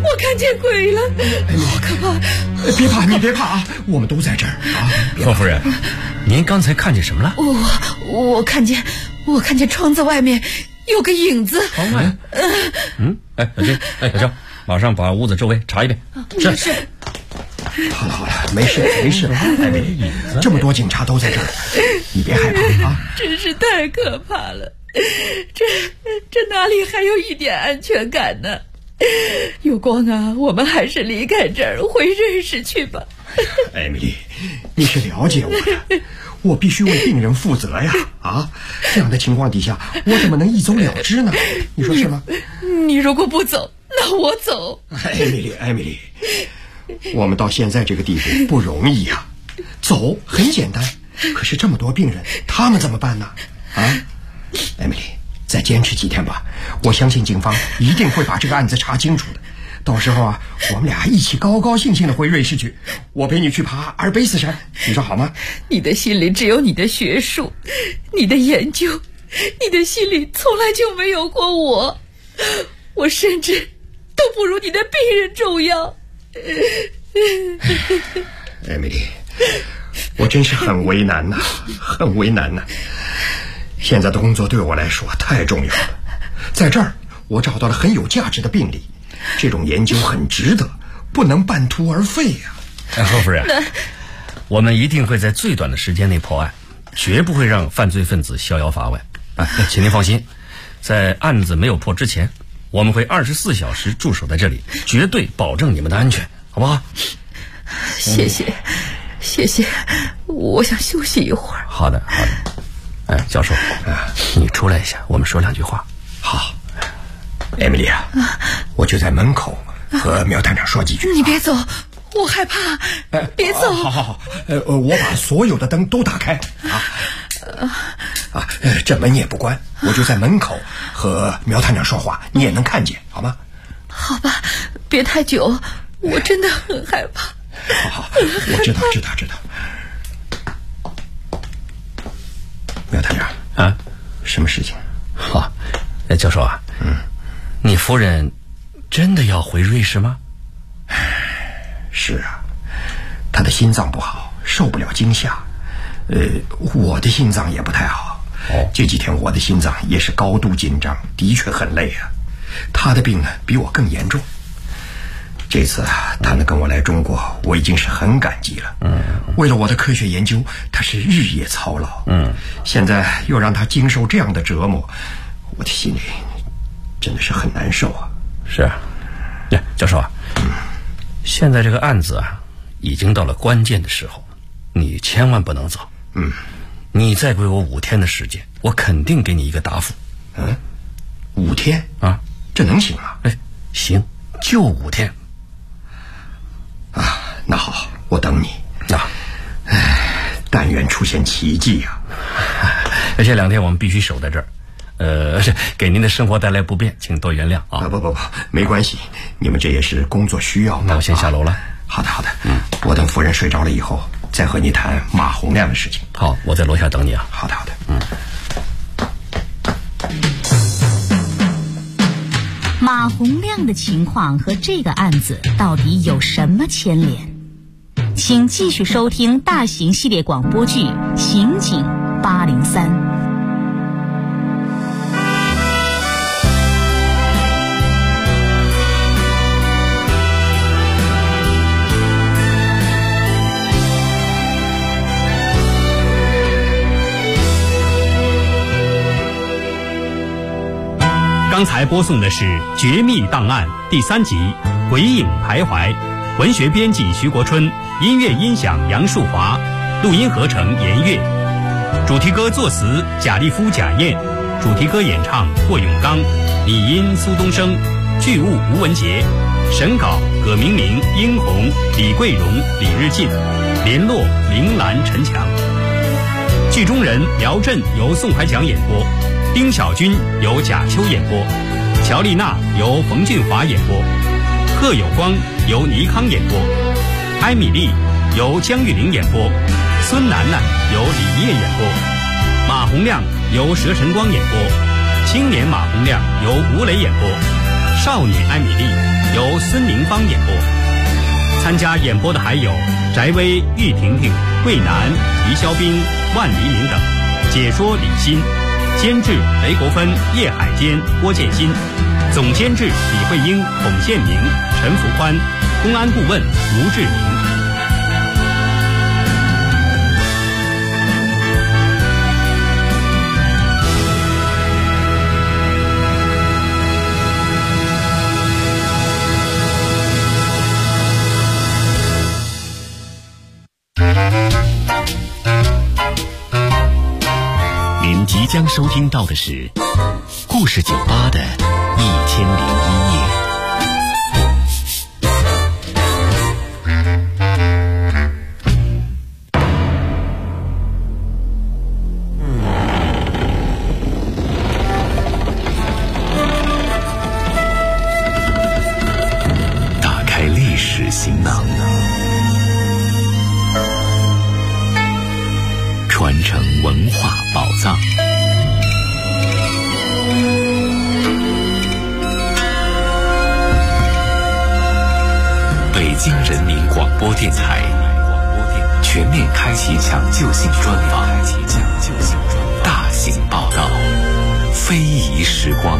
[SPEAKER 20] 可怕！
[SPEAKER 19] 别怕，你别怕啊，我们都在这儿啊。
[SPEAKER 17] 贺夫人，您刚才看见什么了？
[SPEAKER 20] 我看见窗子外面有个影子。
[SPEAKER 17] 窗外？小静，马上把屋子周围查一遍。
[SPEAKER 20] 是。
[SPEAKER 19] 好了，没事。艾米丽，这么多警察都在这儿，你别害怕啊！
[SPEAKER 20] 真是太可怕了，这哪里还有一点安全感呢？有光啊，我们还是离开这儿，回瑞士去吧。
[SPEAKER 19] 艾米丽，你是了解我的，我必须为病人负责呀！啊，这样的情况底下，我怎么能一走了之呢？你说是吗？
[SPEAKER 20] 你如果不走，那我走。
[SPEAKER 19] 艾米丽，我们到现在这个地步不容易呀。走很简单，可是这么多病人，他们怎么办呢？啊，艾米丽，再坚持几天吧，我相信警方一定会把这个案子查清楚的。到时候啊，我们俩一起高高兴兴的回瑞士去，我陪你去爬阿尔卑斯山，你说好吗？
[SPEAKER 20] 你的心里只有你的学术，你的研究，你的心里从来就没有过我甚至都不如你的病人重要。
[SPEAKER 19] 艾米丽，我真是很为难呐，现在的工作对我来说太重要了，在这儿我找到了很有价值的病例，这种研究很值得，不能半途而废呀。
[SPEAKER 17] 贺夫人，我们一定会在最短的时间内破案，绝不会让犯罪分子逍遥法外。请您放心，在案子没有破之前，我们会24小时驻守在这里，绝对保证你们的安全，好不好？
[SPEAKER 20] 谢谢，我想休息一会儿。
[SPEAKER 17] 好的。教授，你出来一下，我们说2句话。
[SPEAKER 19] 好，艾米丽啊，我就在门口和苗探长说几句。
[SPEAKER 20] 你别走，我害怕。别走。
[SPEAKER 19] 好，我把所有的灯都打开这门也不关，我就在门口和苗探长说话，你也能看见，好吗？
[SPEAKER 20] 好吧，别太久，我真的很害怕。
[SPEAKER 19] 好，我知道。苗探长啊，什么事情？
[SPEAKER 17] 好，教授啊，你夫人真的要回瑞士吗？
[SPEAKER 19] 是啊，她的心脏不好，受不了惊吓。我的心脏也不太好。这几天我的心脏也是高度紧张，的确很累啊。她的病呢，比我更严重。这次啊，她能跟我来中国，我已经是很感激了。为了我的科学研究，她是日夜操劳。现在又让她经受这样的折磨，我的心里真的是很难受啊。
[SPEAKER 17] 是啊，教授啊，现在这个案子啊，已经到了关键的时候，你千万不能走。你再给我5天的时间，我肯定给你一个答复。
[SPEAKER 19] 5天
[SPEAKER 17] 啊，
[SPEAKER 19] 这能行吗？
[SPEAKER 17] 行，就5天。
[SPEAKER 19] 那好，我等你。但愿出现奇迹啊！
[SPEAKER 17] 这2天我们必须守在这儿。给您的生活带来不便，请多原谅啊！
[SPEAKER 19] 不，没关系，你们这也是工作需要。
[SPEAKER 17] 那我先下楼了。
[SPEAKER 19] 好的，我等夫人睡着了以后，再和你谈马洪亮的事情。
[SPEAKER 17] 好，我在楼下等你啊。
[SPEAKER 19] 好的。
[SPEAKER 15] 马洪亮的情况和这个案子到底有什么牵连？请继续收听大型系列广播剧《刑警803》。
[SPEAKER 13] 刚才播送的是《绝密档案》第3集《鬼影徘徊》，文学编辑徐国春，音乐音响杨树华，录音合成严月，主题歌作词贾立夫、贾燕，主题歌演唱霍永刚，拟音苏东升，剧务吴文杰，审稿葛明明、殷红、李桂荣、李日进，联络林兰、陈强。剧中人苗震由宋怀强演播，丁小军由贾秋演播，乔丽娜由冯俊华演播，贺有光由倪康演播，艾米丽由江玉玲演播，孙楠楠由李烨演播，马洪亮由佘晨光演播，青年马洪亮由吴磊演播，少女艾米丽由孙明芳演播。参加演播的还有翟薇、玉婷婷、桂南、于肖斌、万黎明等，解说李欣，监制雷国芬、叶海坚、郭建新，总监制李慧英、孔宪明、陈福宽，公安顾问吴志明。
[SPEAKER 2] 您即将收听到的是故事酒吧的1001夜。打开历史行囊，传承文化宝藏。北京人民广播电台全面开启抢救性专访，大型报道，非遗时光。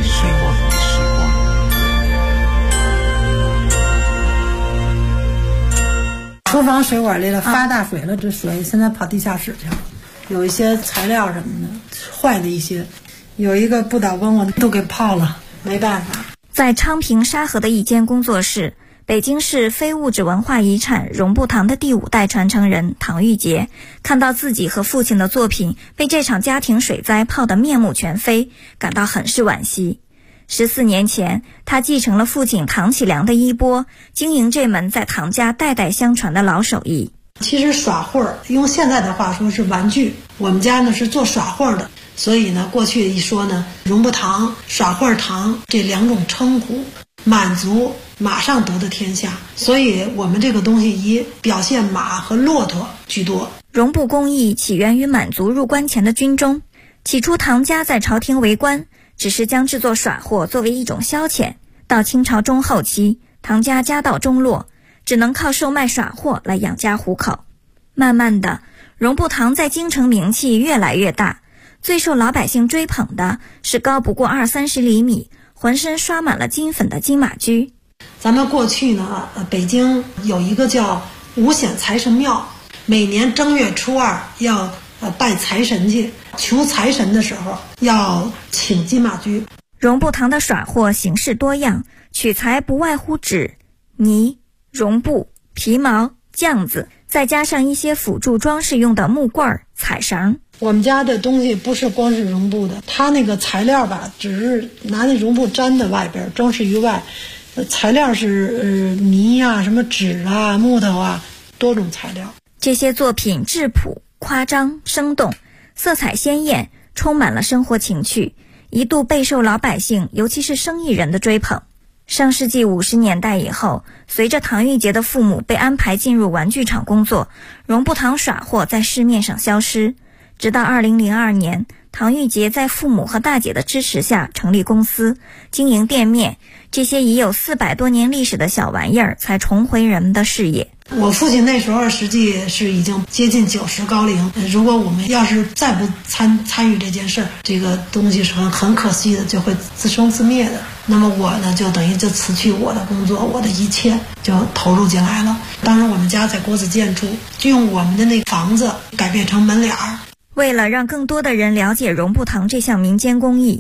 [SPEAKER 3] 厨房水管里了发大水了，这水现在跑地下室去了，有一些材料什么的坏的一些，有一个不倒翁我都给泡了，没办法。
[SPEAKER 22] 在昌平沙河的一间工作室，北京市非物质文化遗产荣埠堂的第5代传承人唐玉杰看到自己和父亲的作品被这场家庭水灾泡得面目全非，感到很是惋惜。14年前，他继承了父亲唐启良的衣钵，经营这门在唐家代代相传的老手艺。
[SPEAKER 3] 其实耍会儿，用现在的话说是玩具，我们家呢是做耍会儿的，所以呢过去一说呢，荣埠堂、耍会儿堂这2种称呼，满族马上得的天下，所以我们这个东西以表现马和骆驼居多。
[SPEAKER 22] 荣埠工艺起源于满族入关前的军中，起初唐家在朝廷为官，只是将制作耍货作为一种消遣。到清朝中后期，唐家家道中落，只能靠售卖耍货来养家糊口。慢慢的，荣埠堂在京城名气越来越大，最受老百姓追捧的是高不过20-30厘米，浑身刷满了金粉的金马驹。
[SPEAKER 3] 咱们过去呢，北京有一个叫五显财神庙，每年正月初2要拜财神去，求财神的时候要请金马驹。
[SPEAKER 22] 荣埠堂的耍货形式多样，取材不外乎纸、泥、绒布、皮毛、酱子，再加上一些辅助装饰用的木棍、彩绳。
[SPEAKER 3] 我们家的东西不是光是绒布的，它那个材料吧，只是拿那绒布粘在外边，装饰于外。材料是泥啊、什么纸啊、木头啊，多种材料。
[SPEAKER 22] 这些作品质朴、夸张、生动，色彩鲜艳，充满了生活情趣，一度备受老百姓，尤其是生意人的追捧。上世纪50年代以后，随着唐玉杰的父母被安排进入玩具厂工作，荣埠堂耍货在市面上消失。直到2002年，唐玉杰在父母和大姐的支持下成立公司，经营店面，这些已有400多年历史的小玩意儿才重回人们的视野。
[SPEAKER 3] 我父亲那时候实际是已经接近90高龄，如果我们要是再不参与这件事，这个东西是很可惜的，就会自生自灭的。那么我呢，就等于就辞去我的工作，我的一切就投入进来了。当时我们家在国子监住，就用我们的那房子改变成门脸儿。
[SPEAKER 22] 为了让更多的人了解荣埠堂这项民间工艺，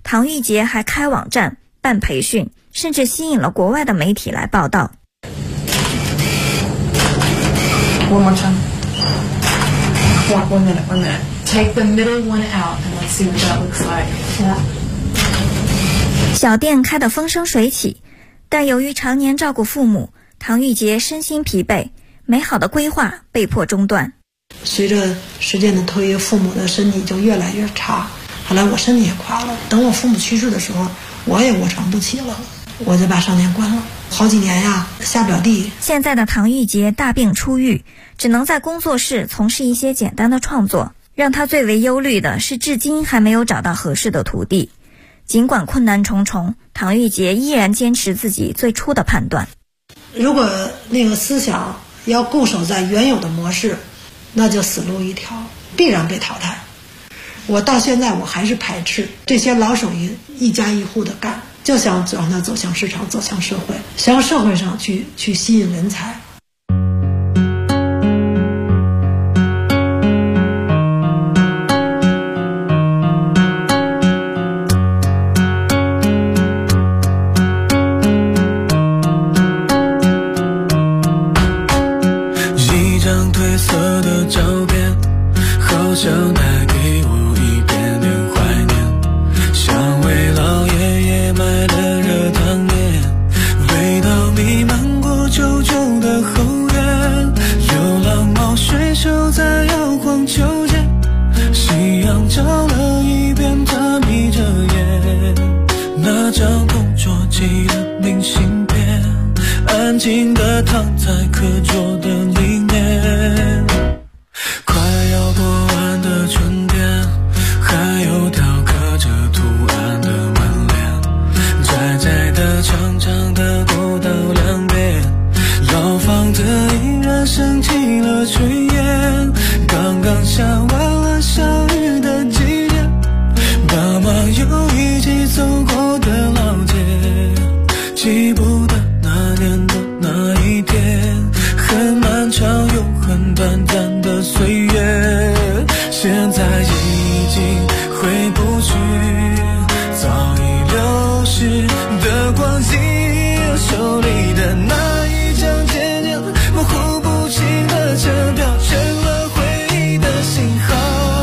[SPEAKER 22] 唐玉洁还开网站、办培训，甚至吸引了国外的媒体来报道。
[SPEAKER 4] One more time. One minute. Take the middle one out and let's see what that looks like. Yeah.
[SPEAKER 22] 小店开得风生水起，但由于常年照顾父母，唐玉洁身心疲惫，美好的规划被迫中断。
[SPEAKER 3] 随着时间的推移，父母的身体就越来越差，后来我身体也垮了。等我父母去世的时候，我也卧床不起了，我就把商店关了。好几年呀，下不了地。
[SPEAKER 22] 现在的唐玉洁大病初愈，只能在工作室从事一些简单的创作。让他最为忧虑的是，至今还没有找到合适的徒弟。尽管困难重重，唐玉洁依然坚持自己最初的判断。
[SPEAKER 3] 如果那个思想要固守在原有的模式，那就死路一条，必然被淘汰。我到现在我还是排斥这些老手艺一家一户的干，就想让它走向市场，走向社会，向社会上去吸引人才。
[SPEAKER 14] 一张褪色的照片，好像带给我一点点怀念，像为老爷爷买的热汤面，味道弥漫过旧旧的后院，流浪猫水手在摇晃秋千，夕阳照了一遍，它眯着眼，那张同桌寄的明信片，安静地躺在课桌的里面，快要过完的春天，还有条刻着图案的门帘，窄窄的长长的过道两边，老房子依然升起了炊烟，刚刚下完了小雨的季节，爸妈又一起走过的老街，记不得那年的那一天，很漫长又很短暂的岁月，现在已经回不去早已流逝的光景，手里的那一张渐渐模糊不清的车票，成了回忆的信号，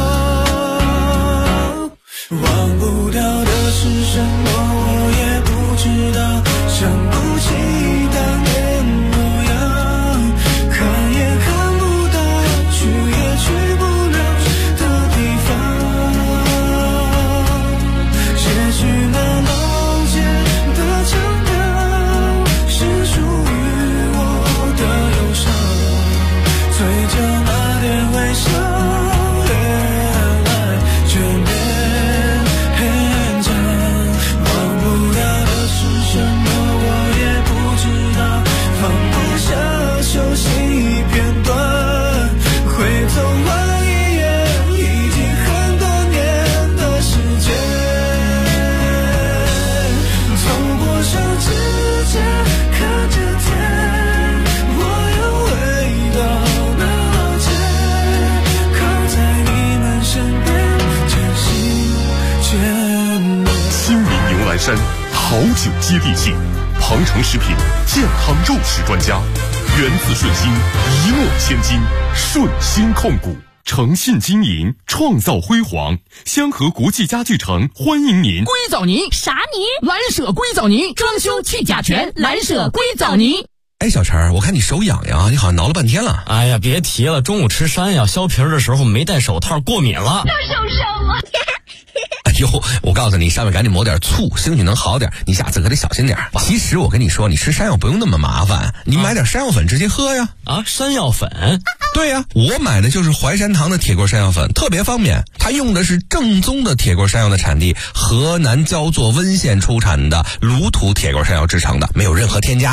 [SPEAKER 14] 忘不掉的是什么我也不知道，想不起当年模样，看也看不到，去也去不了的地方，也许那老街的长调是属于我的忧伤，嘴角那点微笑原来却变长，忘不掉的是什么我也不知道，放不下熟悉片段，回头望一眼，已经很多年的时间，走过手指甲，看着天，我又回到那老街，靠在你们身边，渐行渐远。
[SPEAKER 2] 新民牛栏山好酒接地气，鹏程食品健康肉食专家，源自顺心，一诺千金，顺心控股，诚信经营，创造辉煌。香河国际家具城欢迎您。
[SPEAKER 8] 硅藻泥啥泥？蓝舍硅藻泥，装修去甲醛，蓝舍硅藻泥。
[SPEAKER 23] 哎，小陈，我看你手痒痒，你好像挠了半天了。
[SPEAKER 18] 哎呀，别提了，中午吃山药削皮的时候没戴手套，过敏了。
[SPEAKER 21] 又受伤了。
[SPEAKER 23] 哎呦，我告诉你，上面赶紧抹点醋，兴许能好点。你下次可得小心点。其实我跟你说，你吃山药不用那么麻烦，你买点山药粉直接喝呀。
[SPEAKER 18] 啊，山药粉？
[SPEAKER 23] 对呀，我买的就是淮山堂的铁锅山药粉，特别方便。它用的是正宗的铁锅山药的产地河南焦作温县出产的卤土铁锅山药制成的，没有任何添加。